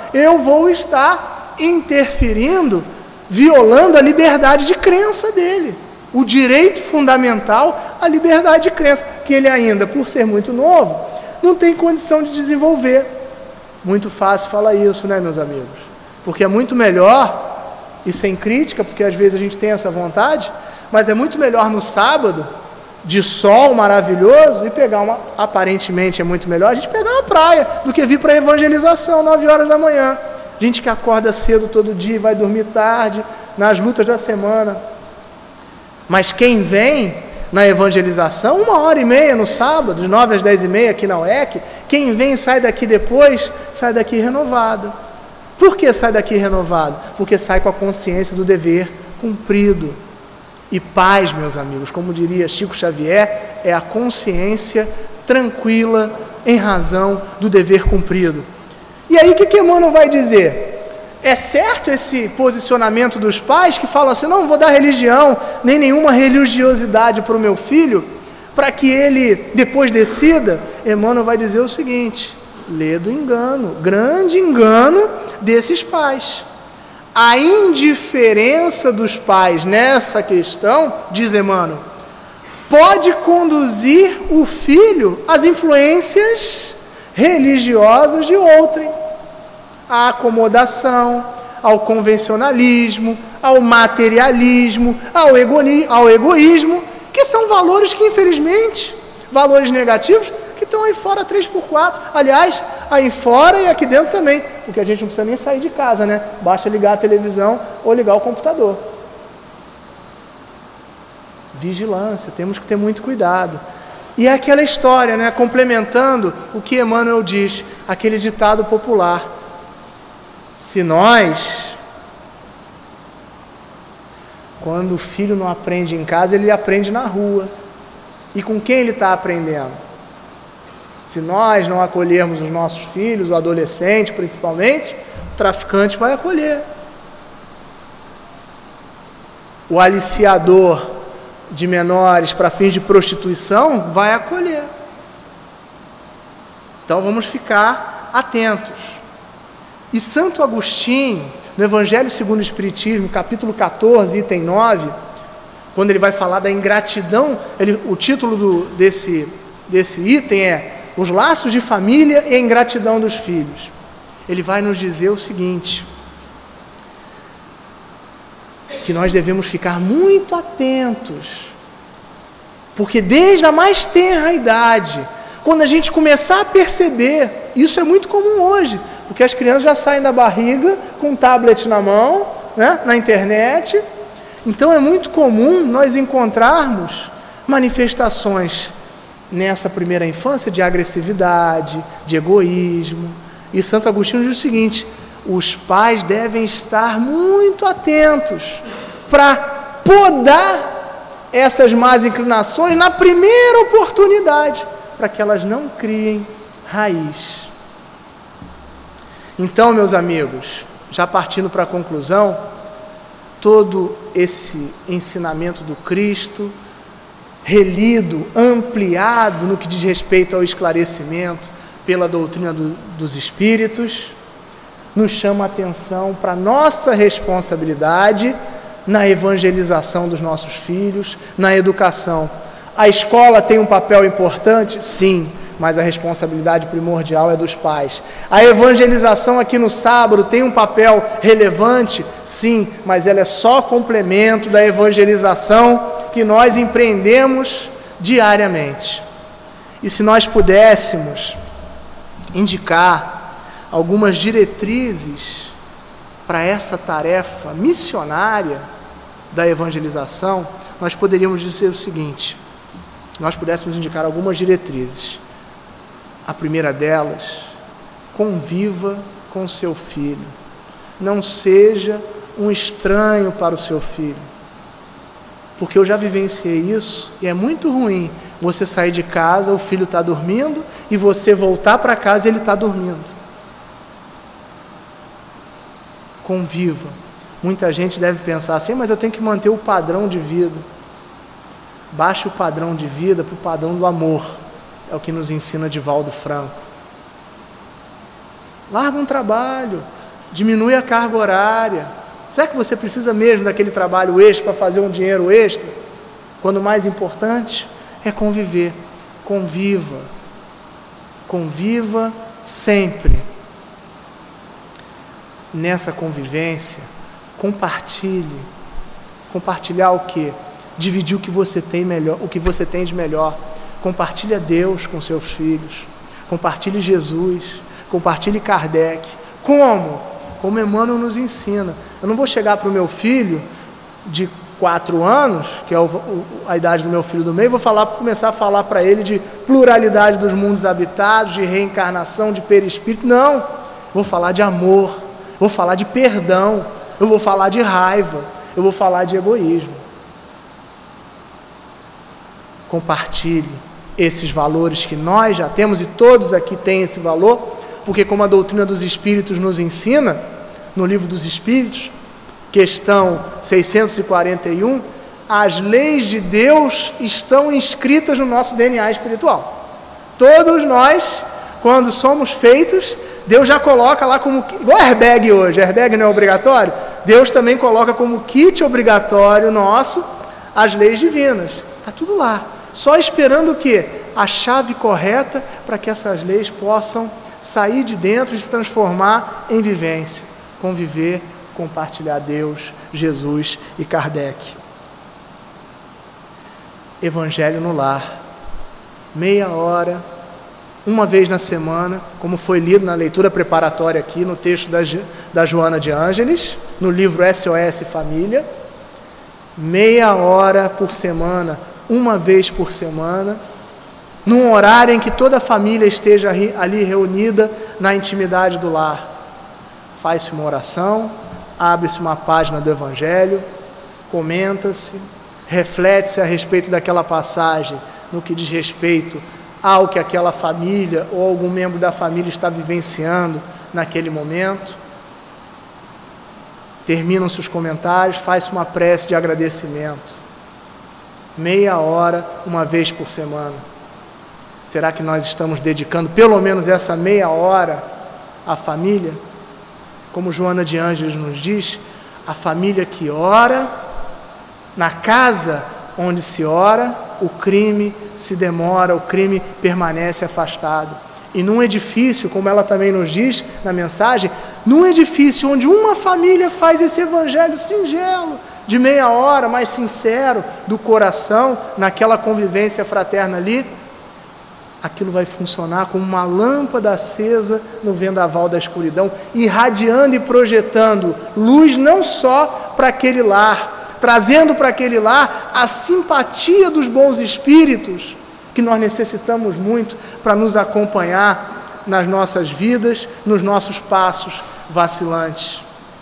eu vou estar interferindo, violando a liberdade de crença dele. O direito fundamental à liberdade de crença, que ele ainda, por ser muito novo, não tem condição de desenvolver. Muito fácil falar isso, né, meus amigos? Porque é muito melhor, e sem crítica, porque às vezes a gente tem essa vontade, mas é muito melhor no sábado, de sol maravilhoso, e pegar uma, aparentemente é muito melhor, a gente pegar uma praia, do que vir para a evangelização, nove horas da manhã. Gente que acorda cedo todo dia, vai dormir tarde, nas lutas da semana. Mas quem vem na evangelização, uma hora e meia no sábado, de nove às dez e meia aqui na U E C, quem vem e sai daqui depois, sai daqui renovado. Por que sai daqui renovado? Porque sai com a consciência do dever cumprido. E paz, meus amigos, como diria Chico Xavier, é a consciência tranquila em razão do dever cumprido. E aí o que que Emmanuel vai dizer? É certo esse posicionamento dos pais que falam assim, não vou dar religião, nem nenhuma religiosidade para o meu filho, para que ele depois decida? Emmanuel vai dizer o seguinte, lê do engano, grande engano desses pais. A indiferença dos pais nessa questão, diz Emmanuel, pode conduzir o filho às influências religiosas de outrem, à acomodação, ao convencionalismo, ao materialismo, ao, egoni- ao egoísmo, que são valores que, infelizmente, valores negativos, que estão aí fora três por quatro. Aliás, aí fora e aqui dentro também, porque a gente não precisa nem sair de casa, né? Basta ligar a televisão ou ligar o computador. Vigilância, temos que ter muito cuidado. E é aquela história, né? Complementando o que Emmanuel diz, aquele ditado popular. Se nós, quando o filho não aprende em casa, ele aprende na rua. E com quem ele está aprendendo? Se nós não acolhermos os nossos filhos, o adolescente principalmente, o traficante vai acolher. O aliciador de menores para fins de prostituição vai acolher. Então vamos ficar atentos. E Santo Agostinho, no Evangelho segundo o Espiritismo, capítulo catorze, item nove, quando ele vai falar da ingratidão, ele, o título do, desse, desse item é Os laços de família e a ingratidão dos filhos. Ele vai nos dizer o seguinte, que nós devemos ficar muito atentos, porque desde a mais tenra idade, quando a gente começar a perceber, isso é muito comum hoje, porque as crianças já saem da barriga com um tablet na mão, né, na internet. Então é muito comum nós encontrarmos manifestações nessa primeira infância de agressividade, de egoísmo. E Santo Agostinho diz o seguinte, os pais devem estar muito atentos para podar essas más inclinações na primeira oportunidade, para que elas não criem raiz. Então, meus amigos, já partindo para a conclusão, todo esse ensinamento do Cristo, relido, ampliado no que diz respeito ao esclarecimento pela doutrina do, dos Espíritos, nos chama a atenção para a nossa responsabilidade na evangelização dos nossos filhos, na educação. A escola tem um papel importante? Sim, mas a responsabilidade primordial é dos pais. A evangelização aqui no sábado tem um papel relevante? Sim, mas ela é só complemento da evangelização que nós empreendemos diariamente. E se nós pudéssemos indicar algumas diretrizes para essa tarefa missionária da evangelização, nós poderíamos dizer o seguinte, nós pudéssemos indicar algumas diretrizes. A primeira delas, conviva com seu filho. Não seja um estranho para o seu filho. Porque eu já vivenciei isso e é muito ruim você sair de casa, o filho está dormindo, e você voltar para casa e ele está dormindo. Conviva. Muita gente deve pensar assim, mas eu tenho que manter o padrão de vida. Baixe o padrão de vida para o padrão do amor. É o que nos ensina Divaldo Franco. Larga um trabalho, diminui a carga horária. Será que você precisa mesmo daquele trabalho extra para fazer um dinheiro extra? Quando o mais importante é conviver. Conviva. Conviva sempre. Nessa convivência, compartilhe. Compartilhar o quê? Dividir o que você tem melhor, o que você tem de melhor. Compartilhe a Deus com seus filhos. Compartilhe Jesus. Compartilhe Kardec. Como? Como Emmanuel nos ensina. Eu não vou chegar para o meu filho de quatro anos, que é o, o, a idade do meu filho do meio, vou falar, começar a falar para ele de pluralidade dos mundos habitados, de reencarnação, de perispírito. Não. Vou falar de amor. Vou falar de perdão. Eu vou falar de raiva. Eu vou falar de egoísmo. Compartilhe esses valores que nós já temos, e todos aqui têm esse valor, porque como a doutrina dos Espíritos nos ensina, no Livro dos Espíritos, questão seiscentos e quarenta e um, as leis de Deus estão inscritas no nosso D N A espiritual. Todos nós, quando somos feitos, Deus já coloca lá como... Igual airbag hoje, airbag não é obrigatório? Deus também coloca como kit obrigatório nosso as leis divinas. Está tudo lá. Só esperando o quê? A chave correta para que essas leis possam sair de dentro e se transformar em vivência. Conviver, compartilhar Deus, Jesus e Kardec. Evangelho no lar. Meia hora, uma vez na semana, como foi lido na leitura preparatória aqui, no texto da, da Joana de Ângeles, no livro S O S Família. Meia hora por semana, uma vez por semana, num horário em que toda a família esteja ali reunida na intimidade do lar. Faz-se uma oração, abre-se uma página do Evangelho, comenta-se, reflete-se a respeito daquela passagem, no que diz respeito ao que aquela família ou algum membro da família está vivenciando naquele momento. Terminam-se os comentários, faz-se uma prece de agradecimento. Meia hora, uma vez por semana. Será que nós estamos dedicando pelo menos essa meia hora à família? Como Joana de Ângeles nos diz, a família que ora, na casa onde se ora, o crime se demora, o crime permanece afastado. E num edifício, como ela também nos diz na mensagem, num edifício onde uma família faz esse evangelho singelo, de meia hora, mais sincero, do coração, naquela convivência fraterna ali, aquilo vai funcionar como uma lâmpada acesa no vendaval da escuridão, irradiando e projetando luz não só para aquele lar, trazendo para aquele lar a simpatia dos bons espíritos, que nós necessitamos muito para nos acompanhar nas nossas vidas, nos nossos passos vacilantes.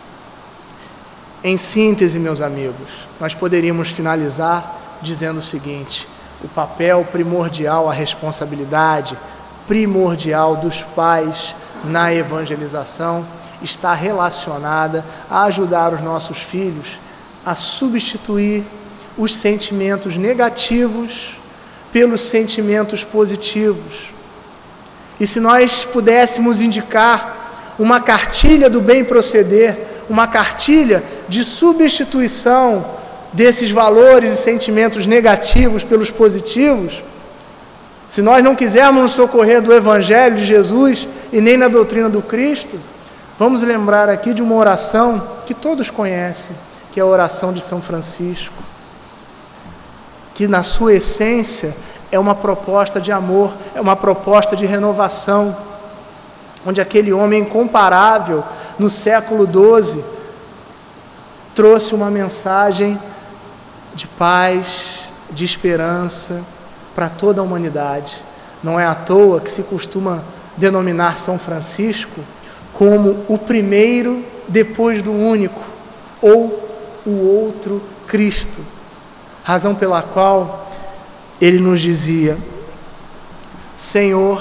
Em síntese, meus amigos, nós poderíamos finalizar dizendo o seguinte: o papel primordial, a responsabilidade primordial dos pais na evangelização está relacionada a ajudar os nossos filhos a substituir os sentimentos negativos pelos sentimentos positivos. E se nós pudéssemos indicar uma cartilha do bem proceder, uma cartilha de substituição desses valores e sentimentos negativos pelos positivos, se nós não quisermos nos socorrer do Evangelho de Jesus e nem na doutrina do Cristo, vamos lembrar aqui de uma oração que todos conhecem, que é a oração de São Francisco, que na sua essência é uma proposta de amor, é uma proposta de renovação, onde aquele homem incomparável no século doze trouxe uma mensagem de paz, de esperança para toda a humanidade. Não é à toa que se costuma denominar São Francisco como o primeiro depois do único, ou o outro Cristo, razão pela qual ele nos dizia: Senhor,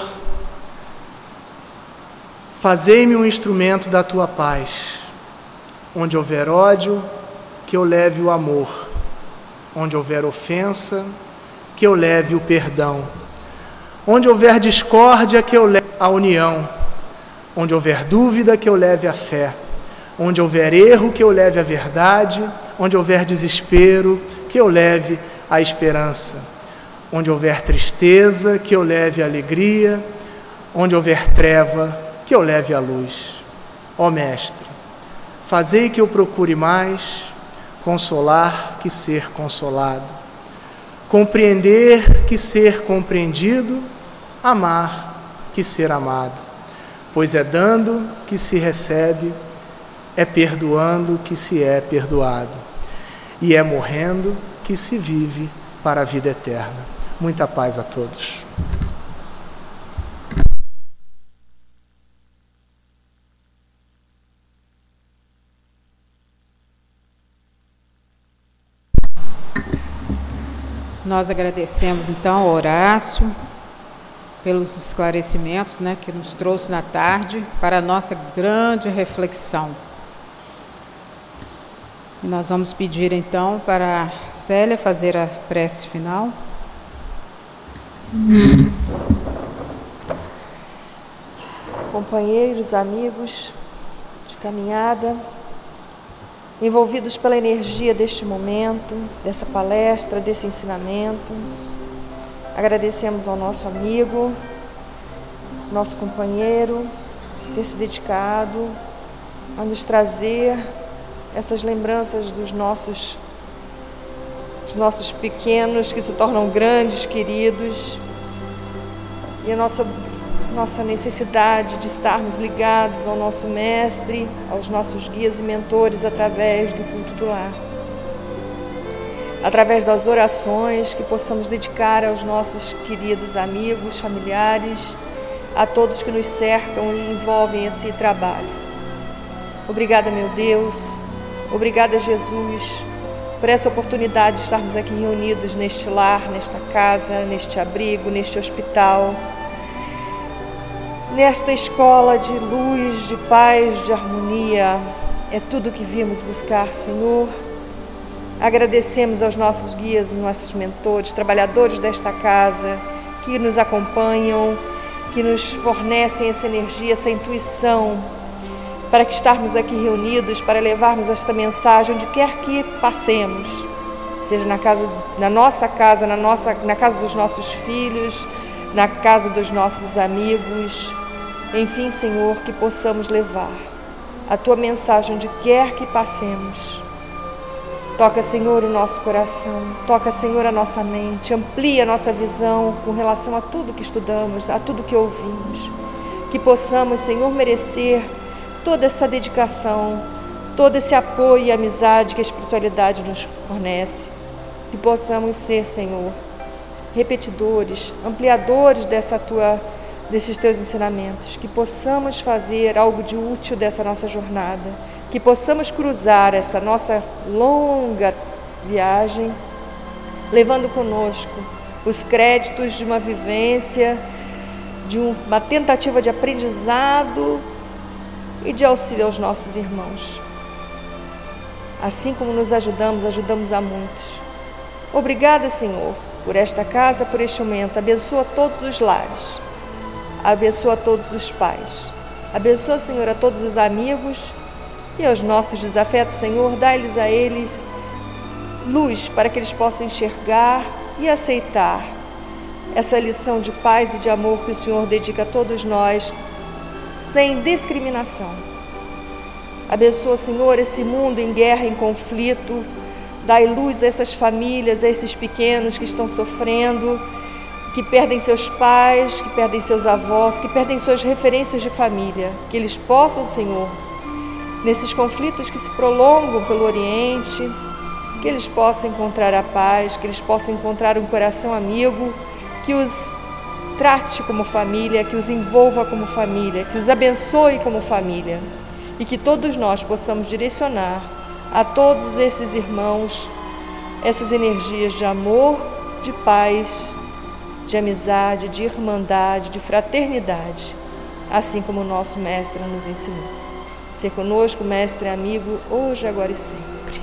fazei-me um instrumento da tua paz, onde houver ódio, que eu leve o amor, onde houver ofensa, que eu leve o perdão, onde houver discórdia, que eu leve a união, onde houver dúvida, que eu leve a fé, Onde houver erro, que eu leve a verdade. Onde houver desespero, que eu leve a esperança. Onde houver tristeza, que eu leve a alegria. Onde houver treva, que eu leve a luz. Ó Mestre, fazei que eu procure mais consolar que ser consolado, compreender que ser compreendido, amar que ser amado. Pois é dando que se recebe, é perdoando que se é perdoado, e é morrendo que se vive para a vida eterna. Muita paz a todos. Nós agradecemos então ao Horácio pelos esclarecimentos, né, que nos trouxe na tarde para a nossa grande reflexão. E nós vamos pedir então para a Célia fazer a prece final. Companheiros, amigos de caminhada, envolvidos pela energia deste momento, dessa palestra, desse ensinamento, agradecemos ao nosso amigo, nosso companheiro, ter se dedicado a nos trazer essas lembranças dos nossos, dos nossos pequenos que se tornam grandes, queridos, e a nossa, nossa necessidade de estarmos ligados ao nosso Mestre, aos nossos guias e mentores através do culto do lar. Através das orações que possamos dedicar aos nossos queridos amigos, familiares, a todos que nos cercam e envolvem esse trabalho. Obrigada, meu Deus, obrigada, Jesus, por essa oportunidade de estarmos aqui reunidos neste lar, nesta casa, neste abrigo, neste hospital, nesta escola de luz, de paz, de harmonia. É tudo o que vimos buscar, Senhor. Agradecemos aos nossos guias, nossos mentores, trabalhadores desta casa, que nos acompanham, que nos fornecem essa energia, essa intuição, para que estarmos aqui reunidos, para levarmos esta mensagem onde quer que passemos, seja na casa, na nossa casa, na, nossa, na casa dos nossos filhos, na casa dos nossos amigos, enfim, Senhor, que possamos levar a Tua mensagem onde quer que passemos. Toca, Senhor, o nosso coração, toca, Senhor, a nossa mente, amplia a nossa visão com relação a tudo que estudamos, a tudo que ouvimos. Que possamos, Senhor, merecer toda essa dedicação, todo esse apoio e amizade que a espiritualidade nos fornece. Que possamos ser, Senhor, repetidores, ampliadores dessa tua, desses Teus ensinamentos. Que possamos fazer algo de útil dessa nossa jornada. Que possamos cruzar essa nossa longa viagem, levando conosco os créditos de uma vivência, de uma tentativa de aprendizado e de auxílio aos nossos irmãos. Assim como nos ajudamos, ajudamos a muitos. Obrigada, Senhor, por esta casa, por este momento. Abençoa todos os lares, abençoa todos os pais, abençoa, Senhor, a todos os amigos. E aos nossos desafetos, Senhor, dá-lhes a eles luz para que eles possam enxergar e aceitar essa lição de paz e de amor que o Senhor dedica a todos nós, sem discriminação. Abençoa, Senhor, esse mundo em guerra, em conflito. Dai luz a essas famílias, a esses pequenos que estão sofrendo, que perdem seus pais, que perdem seus avós, que perdem suas referências de família. Que eles possam, Senhor, nesses conflitos que se prolongam pelo Oriente, que eles possam encontrar a paz, que eles possam encontrar um coração amigo, que os trate como família, que os envolva como família, que os abençoe como família, e que todos nós possamos direcionar a todos esses irmãos essas energias de amor, de paz, de amizade, de irmandade, de fraternidade, assim como o nosso Mestre nos ensinou. Ser conosco, Mestre e amigo, hoje, agora e sempre.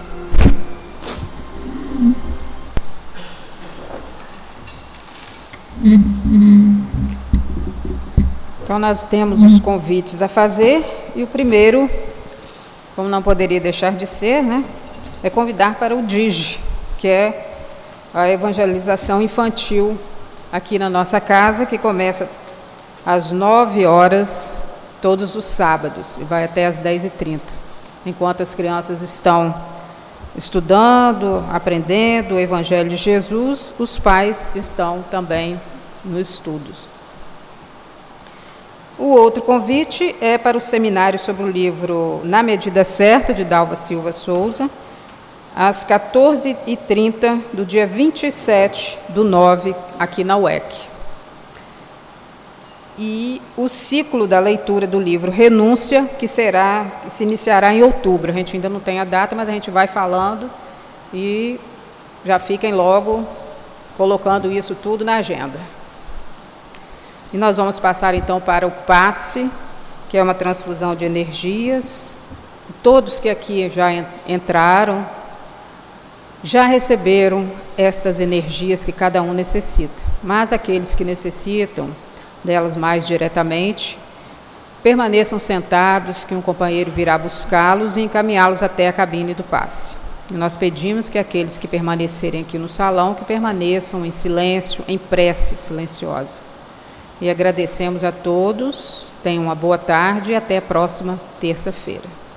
Então, nós temos os convites a fazer, e o primeiro, como não poderia deixar de ser, né, é convidar para o D I G, que é a evangelização infantil aqui na nossa casa, que começa às nove horas, todos os sábados, e vai até às dez e trinta. Enquanto as crianças estão estudando, aprendendo o Evangelho de Jesus, os pais estão também nos estudos. O outro convite é para o seminário sobre o livro Na Medida Certa, de Dalva Silva Souza, às quatorze e trinta do dia vinte e sete do nove, aqui na U E C. E o ciclo da leitura do livro Renúncia, que será, que se iniciará em outubro. A gente ainda não tem a data, mas a gente vai falando e já fiquem logo colocando isso tudo na agenda. E nós vamos passar então para o passe, que é uma transfusão de energias. Todos que aqui já entraram, já receberam estas energias que cada um necessita. Mas aqueles que necessitam delas mais diretamente, permaneçam sentados, que um companheiro virá buscá-los e encaminhá-los até a cabine do passe. E nós pedimos que aqueles que permanecerem aqui no salão, que permaneçam em silêncio, em prece silenciosa. E agradecemos a todos, tenham uma boa tarde e até a próxima terça-feira.